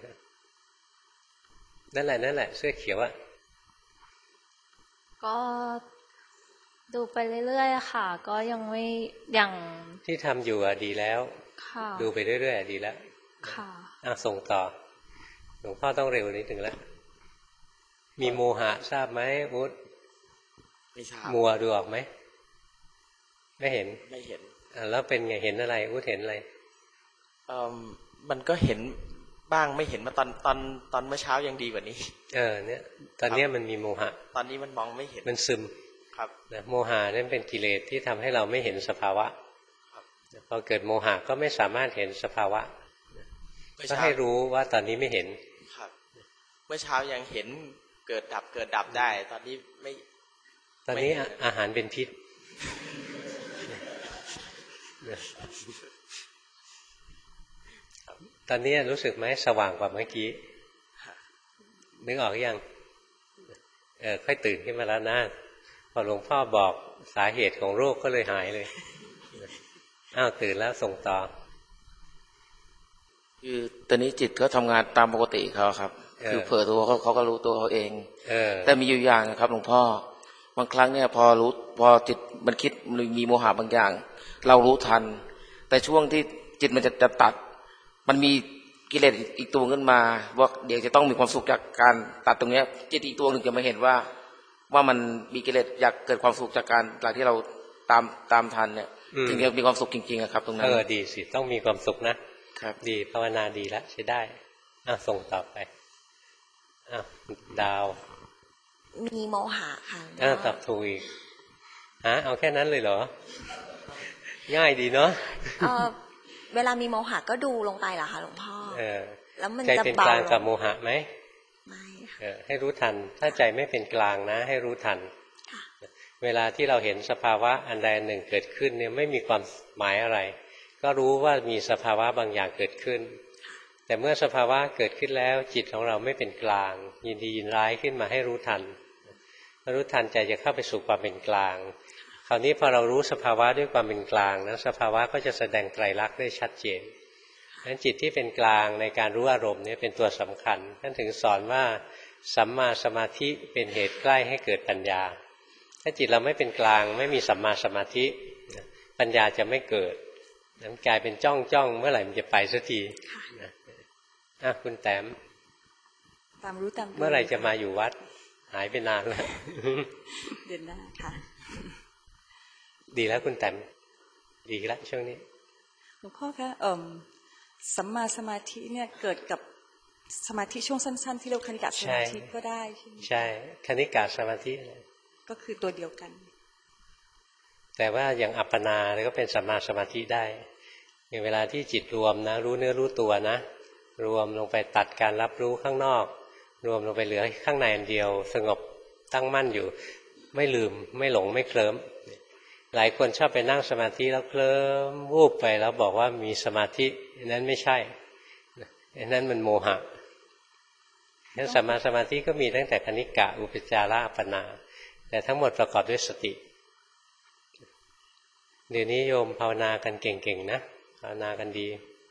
นั่นแหละนั่นแหละเสื้อเขียวอ่ะก็ดูไปเรื่อยๆค่ะก็ยังไม่ยังที่ทำอยู่อ่ะดีแล้วดูไปเรื่อยๆดีแล้วค่ะอ่ะส่งต่อหลวงพ่อต้องเร็วนิดนึงแล้วมีโมหะทราบไหมอุ๊ดไม่ทราบมัวดูออกไหมไม่เห็นไม่เห็นอ่ะแล้วเป็นไงเห็นอะไรอุ๊ดเห็นอะไรเอ่อมันก็เห็นบ้างไม่เห็นมาตอนตอนตอนเมื่อเช้ายังดีกว่านี้เออเนี่ยตอนนี้มันมีโมหะตอนนี้มันมองไม่เห็นมันซึมครับนะโมหะนั่นเป็นกิเลสที่ทำให้เราไม่เห็นสภาวะพอเกิดโมหะก็ไม่สามารถเห็นสภาวะก็ให้รู้ว่าตอนนี้ไม่เห็นครับเมื่อเช้ายังเห็นเกิดดับเกิดดับได้ตอนนี้ไม่ตอนนี้อาหารเป็นพิษตอนนี้รู้สึกไหมสว่างกว่าเมื่อกี้นึกออกยังเออค่อยตื่นขึ้นมาแล้วนะพอหลวงพ่อบอกสาเหตุของโรคก็เลยหายเลยอ้าวตื่นแล้วส่งต่อคือตอนนี้จิตเขาทำงานตามปกติเขาครับคือเผลอตัวเขาเขาก็รู้ตัวเขาเองแต่มีอยู่อย่างนะครับหลวงพ่อบางครั้งเนี่ยพอรู้พอจิตมันคิดมีโมหะบางอย่างเรารู้ทันแต่ช่วงที่จิตมันจะจะตัดมันมีกิเลสอีกตัวขึ้นมาว่าเดี๋ยวจะต้องมีความสุขจากการตัดตรงนี้จิตอีกตัวหนึ่งจะมาเห็นว่าว่ามันมีกิเลสอยากเกิดความสุขจากการหลังที่เราตามตามทันเนี่ยถึงจะมีความสุขจริงๆครับตรงนั้นเออดีสิต้องมีความสุขนะครับดีภาวนาดีแล้วใช้ได้อ่ะส่งต่อไปอ่ะดาวมีโมหะค่ะอ่ะตอบถูกอีกฮะเอาแค่นั้นเลยเหรอง่ายดีเนาะเวลามีโมหะก็ดูลงไปเหรอคะหลวงพ่อเออแล้วมันจะใจเป็นกลางกับโมหะไหมไม่ค่ะเออให้รู้ทันถ้าใจไม่เป็นกลางนะให้รู้ทันเวลาที่เราเห็นสภาวะอันใดอันหนึ่งเกิดขึ้นเนี่ยไม่มีความหมายอะไรก็รู้ว่ามีสภาวะบางอย่างเกิดขึ้นแต่เมื่อสภาวะเกิดขึ้นแล้วจิตของเราไม่เป็นกลางยินดียินร้ายขึ้นมาให้รู้ทันรู้ทันใจจะเข้าไปสู่ความเป็นกลางคราวนี้พอเรารู้สภาวะด้วยความเป็นกลางนะสภาวะก็จะแสดงไตรลักษณ์ได้ชัดเจนนั้นจิตที่เป็นกลางในการรู้อารมณ์นี้เป็นตัวสำคัญท่านถึงสอนว่าสัมมาสมาธิเป็นเหตุใกล้ให้เกิดปัญญาถ้าจิตเราไม่เป็นกลางไม่มีสัมมาสมาธิปัญญาจะไม่เกิดน้ำกลายเป็นจ้องจ้องเมื่อไหร่มันจะไปสักทีอ่ะคุณแต้มตามรู้ตามเมื่อไหร่จะมาอยู่วัดหายไปนานแล้วเดือนหน้าค่ะดีแล้วคุณแต้มดีแล้วช่วงนี้หลวงพ่อคะเอ่อสัมมาสมาธิเนี่ยเกิดกับสมาธิช่วงสั้นๆที่เราคณิกะสมาธิก็ได้ใช่ไหมใช่คณิกะสมาธิก็คือตัวเดียวกันแต่ว่าอย่างอัปปนาก็เป็นสัมมาสมาธิได้อย่างเวลาที่จิตรวมนะรู้เนื้อรู้ตัวนะรวมลงไปตัดการรับรู้ข้างนอกรวมลงไปเหลือข้างในอันเดียวสงบตั้งมั่นอยู่ไม่ลืมไม่หลงไม่เคลิ้มหลายคนชอบไปนั่งสมาธิแล้วเคลิ้มวูบไปแล้วบอกว่ามีสมาธินั้นไม่ใช่นั้นมันโมหะนั้นสัมมาสมาธิก็มีตั้งแต่คณิกะอุปจาระอัปปนาแต่ทั้งหมดประกอบด้วยสติเดี๋ยวนี้โยมภาวนากันเก่งๆนะภาวนากันดี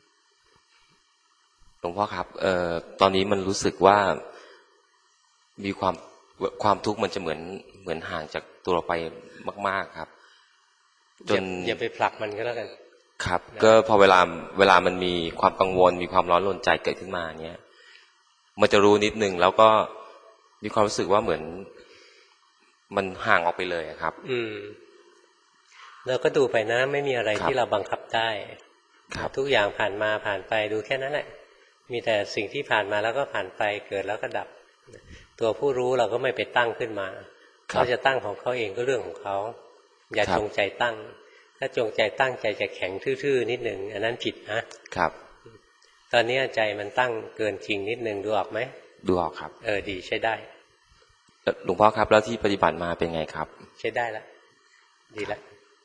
หลวงพ่อครับเอ่อตอนนี้มันรู้สึกว่ามีความความทุกข์มันจะเหมือนเหมือนห่างจากตัวเราไปมากๆครับจนอย่าไปผลักมันก็แล้วกันครับก็พอเวลาเวลามันมีความกังวลมีความร้อนรนใจเกิดขึ้นมาเนี้ยมันจะรู้นิดนึงแล้วก็มีความรู้สึกว่าเหมือนมันห่างออกไปเลยครับอืมเราก็ดูไปนะไม่มีอะไรที่เราบังคับได้ทุกอย่างผ่านมาผ่านไปดูแค่นั้นแหละมีแต่สิ่งที่ผ่านมาแล้วก็ผ่านไปเกิดแล้วก็ดับตัวผู้รู้เราก็ไม่ไปตั้งขึ้นมาเขาจะตั้งของเขาเองก็เรื่องของเขาอย่าจงใจตั้งถ้าจงใจตั้งใจจะแข็งทื่อๆนิดหนึ่งอันนั้นผิดนะครับตอนนี้ใจมันตั้งเกินจริงนิดหนึ่งดูออกไหมดูออกครับเออดีใช้ได้หลวงพ่อครับแล้วที่ปฏิบัติมาเป็นไงครับใช้ได้แล้วดีแล้ว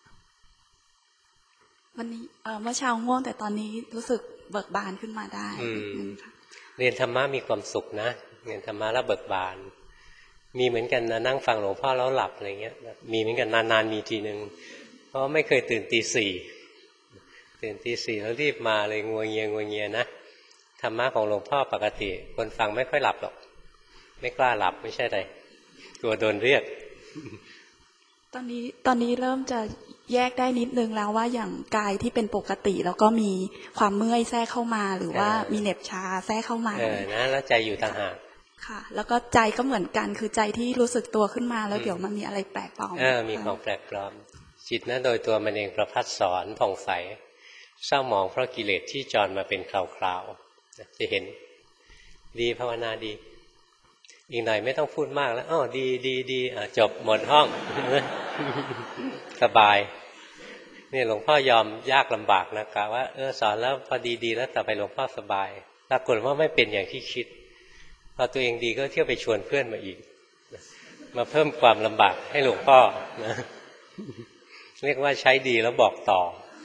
วันนี้เมื่อเช้าง่วงแต่ตอนนี้รู้สึกเบิกบานขึ้นมาได้เรียนธรรมะมีความสุขนะเรียนธรรมะแล้วเบิกบานมีเหมือนกันนะนั่งฟังหลวงพ่อแล้วหลับอะไรเงี้ยมีเหมือนกันนานๆมีทีนึงเพราะไม่เคยตื่นตีสี่ตื่นตีสี่แล้วรีบมาเลยงัวเงียงัวเงียนะธรรมะของหลวงพ่อปกติคนฟังไม่ค่อยหลับหรอกไม่กล้าหลับไม่ใช่ไรกลัวโดนเรียกตอนนี้ตอนนี้เริ่มจะแยกได้นิดนึงแล้วว่าอย่างกายที่เป็นปกติแล้วก็มีความเมื่อยแทรกเข้ามาหรือว่ามีเหน็บชาแทรกเข้ามาเออนะแล้วใจอยู่ต่างหากค่ะแล้วก็ใจก็เหมือนกันคือใจที่รู้สึกตัวขึ้นมาแล้วเดี๋ยวมันมีอะไรแปลกปลอมเออมีของแปลกปลอมจิตนั้นโดยตัวมันเองประภัสสรผ่องใสเศร้าหมองเพราะกิเลสที่จรมาเป็นคราวๆจะเห็นดีภาวนาดีอีกหน่อยไม่ต้องพูดมากแล้วอ๋อดีดีดีจบหมดห้องสบายนี่หลวงพ่อยอมยากลำบากนะกะว่าเออสอนแล้วพอดีดีแล้วต่อไปหลวงพ่อสบายปรากฏว่าไม่เป็นอย่างที่คิดพอตัวเองดีก็เที่ยวไปชวนเพื่อนมาอีกมาเพิ่มความลำบากให้หลวงพ่อนะเรียกว่าใช้ดีแล้วบอกต่อ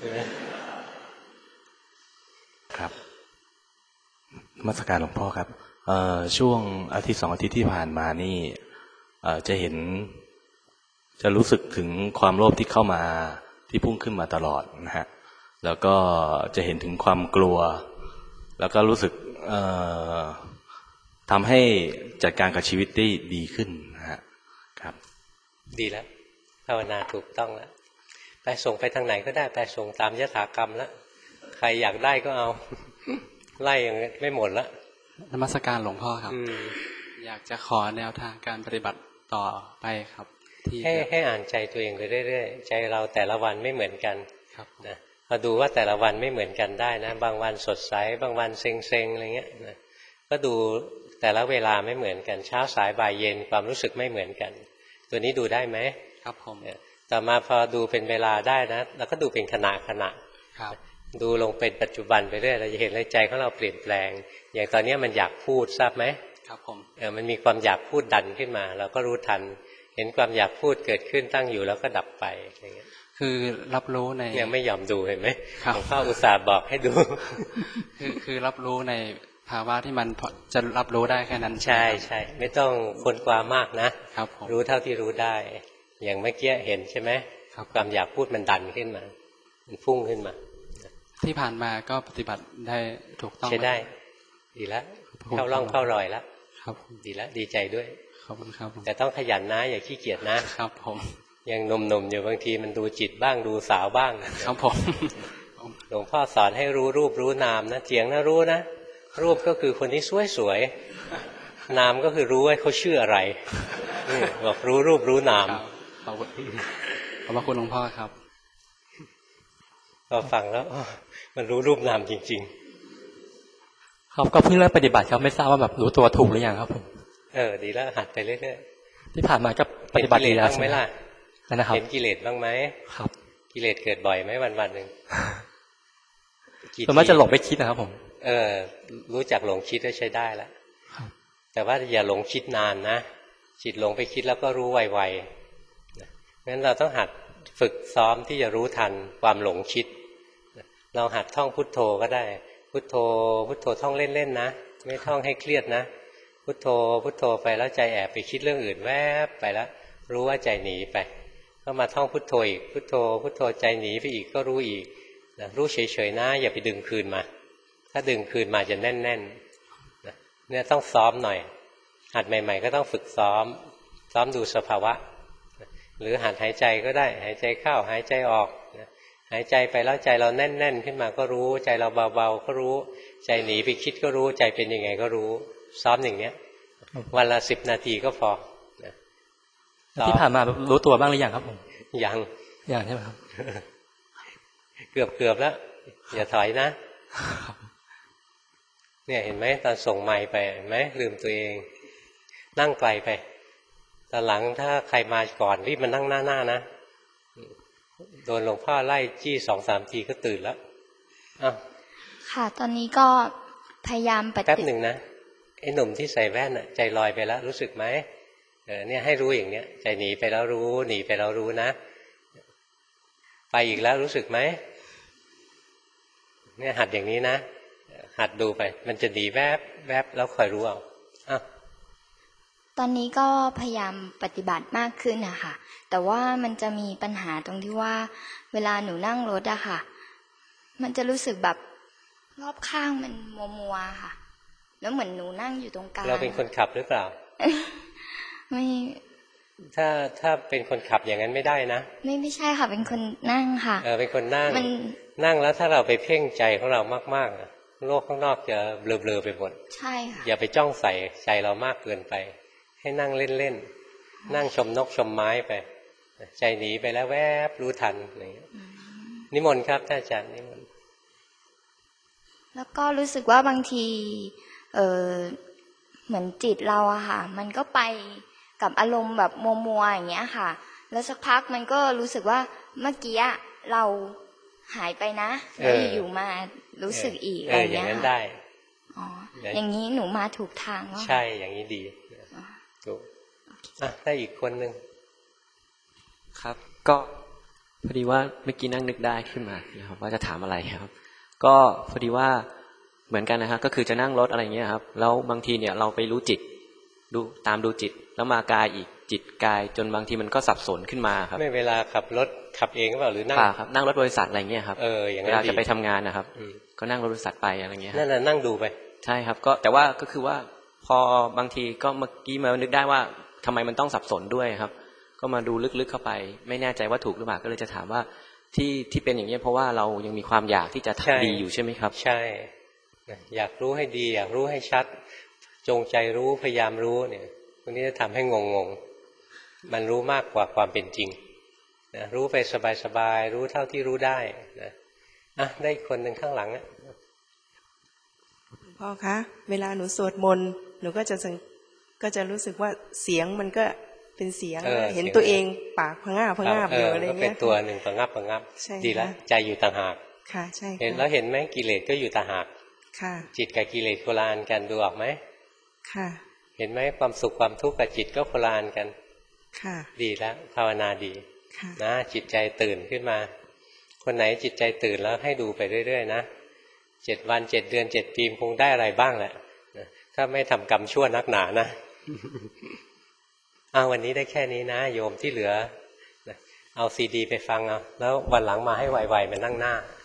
ครับนมัสการหลวงพ่อครับช่วงอาทิตย์สองอาทิตย์ที่ผ่านมานี่จะเห็นจะรู้สึกถึงความโลภที่เข้ามาที่พุ่งขึ้นมาตลอดนะฮะแล้วก็จะเห็นถึงความกลัวแล้วก็รู้สึกทำให้จัดการกับชีวิตได้ดีขึ้นนะฮะครับดีแล้วภาวนาถูกต้องแล้วไปส่งไปทางไหนก็ได้ไปส่งตามยถากรรมแล้วใครอยากได้ก็เอาไล่อย่างนี้ไม่หมดแล้วนมัสการหลวงพ่อครับอยากจะขอแนวทางการปฏิบัติต่อไปครับที่ให้ให้อ่านใจตัวเองไปเรื่อยๆใจเราแต่ละวันไม่เหมือนกันนะมาดูว่าแต่ละวันไม่เหมือนกันได้นะบางวันสดใสบางวันเซ็งๆอะไรเงี้ยนะก็ดูแต่ละเวลาไม่เหมือนกันเช้าสายบ่ายเย็นความรู้สึกไม่เหมือนกันตัวนี้ดูได้ไหมครับผมต่อมาพอดูเป็นเวลาได้นะแล้วก็ดูเป็นขณะขณะดูลงเป็นปัจจุบันไปเรื่อยเราจะเห็นเลยใจของเราเปลี่ยนแปลงอย่างตอนนี้มันอยากพูดทราบไหมครับผมเออมันมีความอยากพูดดันขึ้นมาเราก็รู้ทันเห็นความอยากพูดเกิดขึ้นตั้งอยู่แล้วก็ดับไปอะไรเงี้ยคือรับรู้ในยังไม่ยอมดูเห็นไหมหลวงพ่ออุตส่าห์บอกให้ดูคือคือรับรู้ในภาวะที่มันจะรับรู้ได้แค่นั้นใช่ใช่ไม่ต้องค้นคว้ามากนะครับรู้เท่าที่รู้ได้อย่างเมื่อกี้เห็นใช่ไหมความอยากพูดมันดันขึ้นมามันพุ่งขึ้นมาที่ผ่านมาก็ปฏิบัติได้ถูกต้องใช่ได้ดีแล้วเข้าร่องเข้ารอยแล้วครับดีแล้วดีใจด้วยขอบคุณครับแต่ต้องขยันนะอย่าขี้เกียจนะครับผมยังหนุ่มๆอยู่บางทีมันดูจิตบ้างดูสาวบ้างครับผมหลวงพ่อสอนให้รู้รูปรู้นามนะเถียงนะรู้นะรูปก็คือคนที่สวยๆนามก็คือรู้ว่าเขาชื่ออะไรบอกรู้รูปรู้นามขอบคุณขอบคุณหลวงพ่อครับพอฟังแล้วมันรู้รูปนามจริงๆครับก็เพิ่งเริ่มปฏิบัติครับไม่ทราบว่าแบบรู้ตัวถูกหรือยังครับผมเออดีแล้วหัดไปเรื่อยๆที่ผ่านมาก็ปฏิบัติดีแล้วใช่ไหมล่ะนะครับเห็นกิเลสบ้างไหมครับกิเลสเกิดบ่อยไหมวันวันหนึ่งส่วนมากจะหลงไปคิดนะครับผมเออรู้จักหลงคิดก็ใช้ได้แล้วแต่ว่าอย่าหลงคิดนานนะจิตหลงไปคิดแล้วก็รู้ไวๆงั้นเราต้องหัดฝึกซ้อมที่จะรู้ทันความหลงคิดเราหัดท่องพุทโธก็ได้พุทโธพุทโธท่องเล่นๆนะไม่ท่องให้เครียดนะพุทโธพุทโธไปแล้วใจแอบไปคิดเรื่องอื่นแวบไปแล้วรู้ว่าใจหนีไปก็มาท่องพุทโธอีกพุทโธพุทโธใจหนีไปอีกก็รู้อีกนะรู้เฉยๆนะอย่าไปดึงคืนมาถ้าดึงคืนมาจะแน่นๆนะเนี่ยต้องซ้อมหน่อยหัดใหม่ๆก็ต้องฝึกซ้อมซ้อมดูสภาวะหรือหัดหายใจก็ได้หายใจเข้าหายใจออกหายใจไปแล้วใจเราแน่นๆขึ้นมาก็รู้ใจเราเบาๆก็รู้ใจหนีไปคิดก็รู้ใจเป็นยังไงก็รู้ซ้อมอย่างเนี้ยวันละสิบนาทีก็พอที่ผ่านมารู้ตัวบ้างหรือยังครับผมยังยังใช่ไหมครับเกือบเกือบแล้วอย่าถอยนะเนี่ยเห็นไหมตอนส่งไมค์ไปเห็นไหมลืมตัวเองนั่งไกลไปตอนหลังถ้าใครมาก่อนรีบมานั่งหน้าหน้านะโดนหลวงพ่อไล่จี้สองสามทีก็ตื่นแล้วอ้าวค่ะตอนนี้ก็พยายามปฏิบัติแป๊บหนึ่งนะไอ้หนุ่มที่ใส่แว่นใจลอยไปแล้วรู้สึกไหมเออเนี่ยให้รู้อย่างเนี้ยใจหนีไปแล้วรู้หนีไปแล้วรู้นะไปอีกแล้วรู้สึกไหมเนี่ยหัดอย่างนี้นะหัดดูไปมันจะหนีแวบแวบแล้วคอยรู้เอาอ้าวตอนนี้ก็พยายามปฏิบัติมากขึ้นนะคะแต่ว่ามันจะมีปัญหาตรงที่ว่าเวลาหนูนั่งรถอะค่ะมันจะรู้สึกแบบรอบข้างมันมัวมัวค่ะแล้วเหมือนหนูนั่งอยู่ตรงกลางเราเป็นคนขับหรือเปล่าไม่ถ้าถ้าเป็นคนขับอย่างนั้นไม่ได้นะไม่ไม่ใช่ค่ะเป็นคนนั่งค่ะเออเป็นคนนั่งนั่งแล้วถ้าเราไปเพ่งใจของเรามากๆโลกข้างนอกจะเบลอๆไปหมดใช่ค่ะอย่าไปจ้องใส่ใจเรามากเกินไปให้นั่งเล่นๆนั่งชมนกชมไม้ไปใจหนีไปแล้วแวบรู้ทันอะไรอย่างเงี้ยนิมนต์ครับท่านอาจารย์นิมนต์แล้วก็รู้สึกว่าบางทีเออเหมือนจิตเราอะค่ะมันก็ไปกับอารมณ์แบบมัวๆอย่างเงี้ยค่ะแล้วสักพักมันก็รู้สึกว่าเมื่อกี้เราหายไปนะแล้วอยู่ๆมารู้สึกอีกอะไรเงี้ยอย่างนั้นได้อ๋ออย่างนี้หนูมาถูกทางแล้วใช่อย่างนี้ดีถูกอ่ะได้อีกคนนึงครับก็พอดีว่าเมื่อกี้นั่งนึกได้ขึ้นมานะครับว่าจะถามอะไรครับก็พอดีว่าเหมือนกันนะครับก็คือจะนั่งรถอะไรเงี้ยครับแล้วบางทีเนี่ยเราไปรู้จิตดูตามดูจิตแล้วมากายอีกจิตกายจนบางทีมันก็สับสนขึ้นมาครับไม่เวลาขับรถขับเองหรือเปล่าหรือนั่งครับนั่งรถบริษัทอะไรเงี้ยครับเอออย่างนั้นเวลาจะไปทำงานนะครับก็นั่งรถบริษัทไปอะไรเงี้ยนั่นแหละนั่งดูไปใช่ครับก็แต่ว่าก็คือว่าพอบางทีก็เมื่อกี้มานึกได้ว่าทำไมมันต้องสับสนด้วยครับก็มาดูลึกๆเข้าไปไม่แน่ใจว่าถูกหรือเปล่าก็เลยจะถามว่าที่ที่เป็นอย่างนี้เพราะว่าเรายังมีความอยากที่จะทำดีอยู่ใช่ไหมครับใช่อยากรู้ให้ดีอยากรู้ให้ชัดจงใจรู้พยายามรู้เนี่ยตรงนี้จะทำให้งงๆมันรู้มากกว่าความเป็นจริงนะรู้ไปสบายๆรู้เท่าที่รู้ได้นะอ่ะได้คนหนึ่งข้างหลังอ่ะพ่อคะเวลาหนูสวดมนต์หนูก็จะก็จะรู้สึกว่าเสียงมันก็เป็นเสียงเห็นตัวเองปากพะง่าพะง่าอยู่อะไรเงี้ยเป็นตัวหนึ่งพะง่าพะง่าดีแล้วใจอยู่ต่างหากค่ะใช่เห็นแล้วเห็นไหมกิเลสก็อยู่ต่างหากค่ะจิตกับกิเลสโคลานกันดูออกไหมค่ะเห็นไหมความสุขความทุกข์กับจิตก็โคลานกันค่ะดีแล้วภาวนาดีนะจิตใจตื่นขึ้นมาคนไหนจิตใจตื่นแล้วให้ดูไปเรื่อยๆนะเจ็ดวันเจ็ดเดือนเจ็ดปีคงได้อะไรบ้างแหละถ้าไม่ทำกรรมชั่วนักหนานะเอาวันนี้ได้แค่นี้นะโยมที่เหลือเอาซีดีไปฟังเอาแล้ววันหลังมาให้ไวๆมานั่งหน้า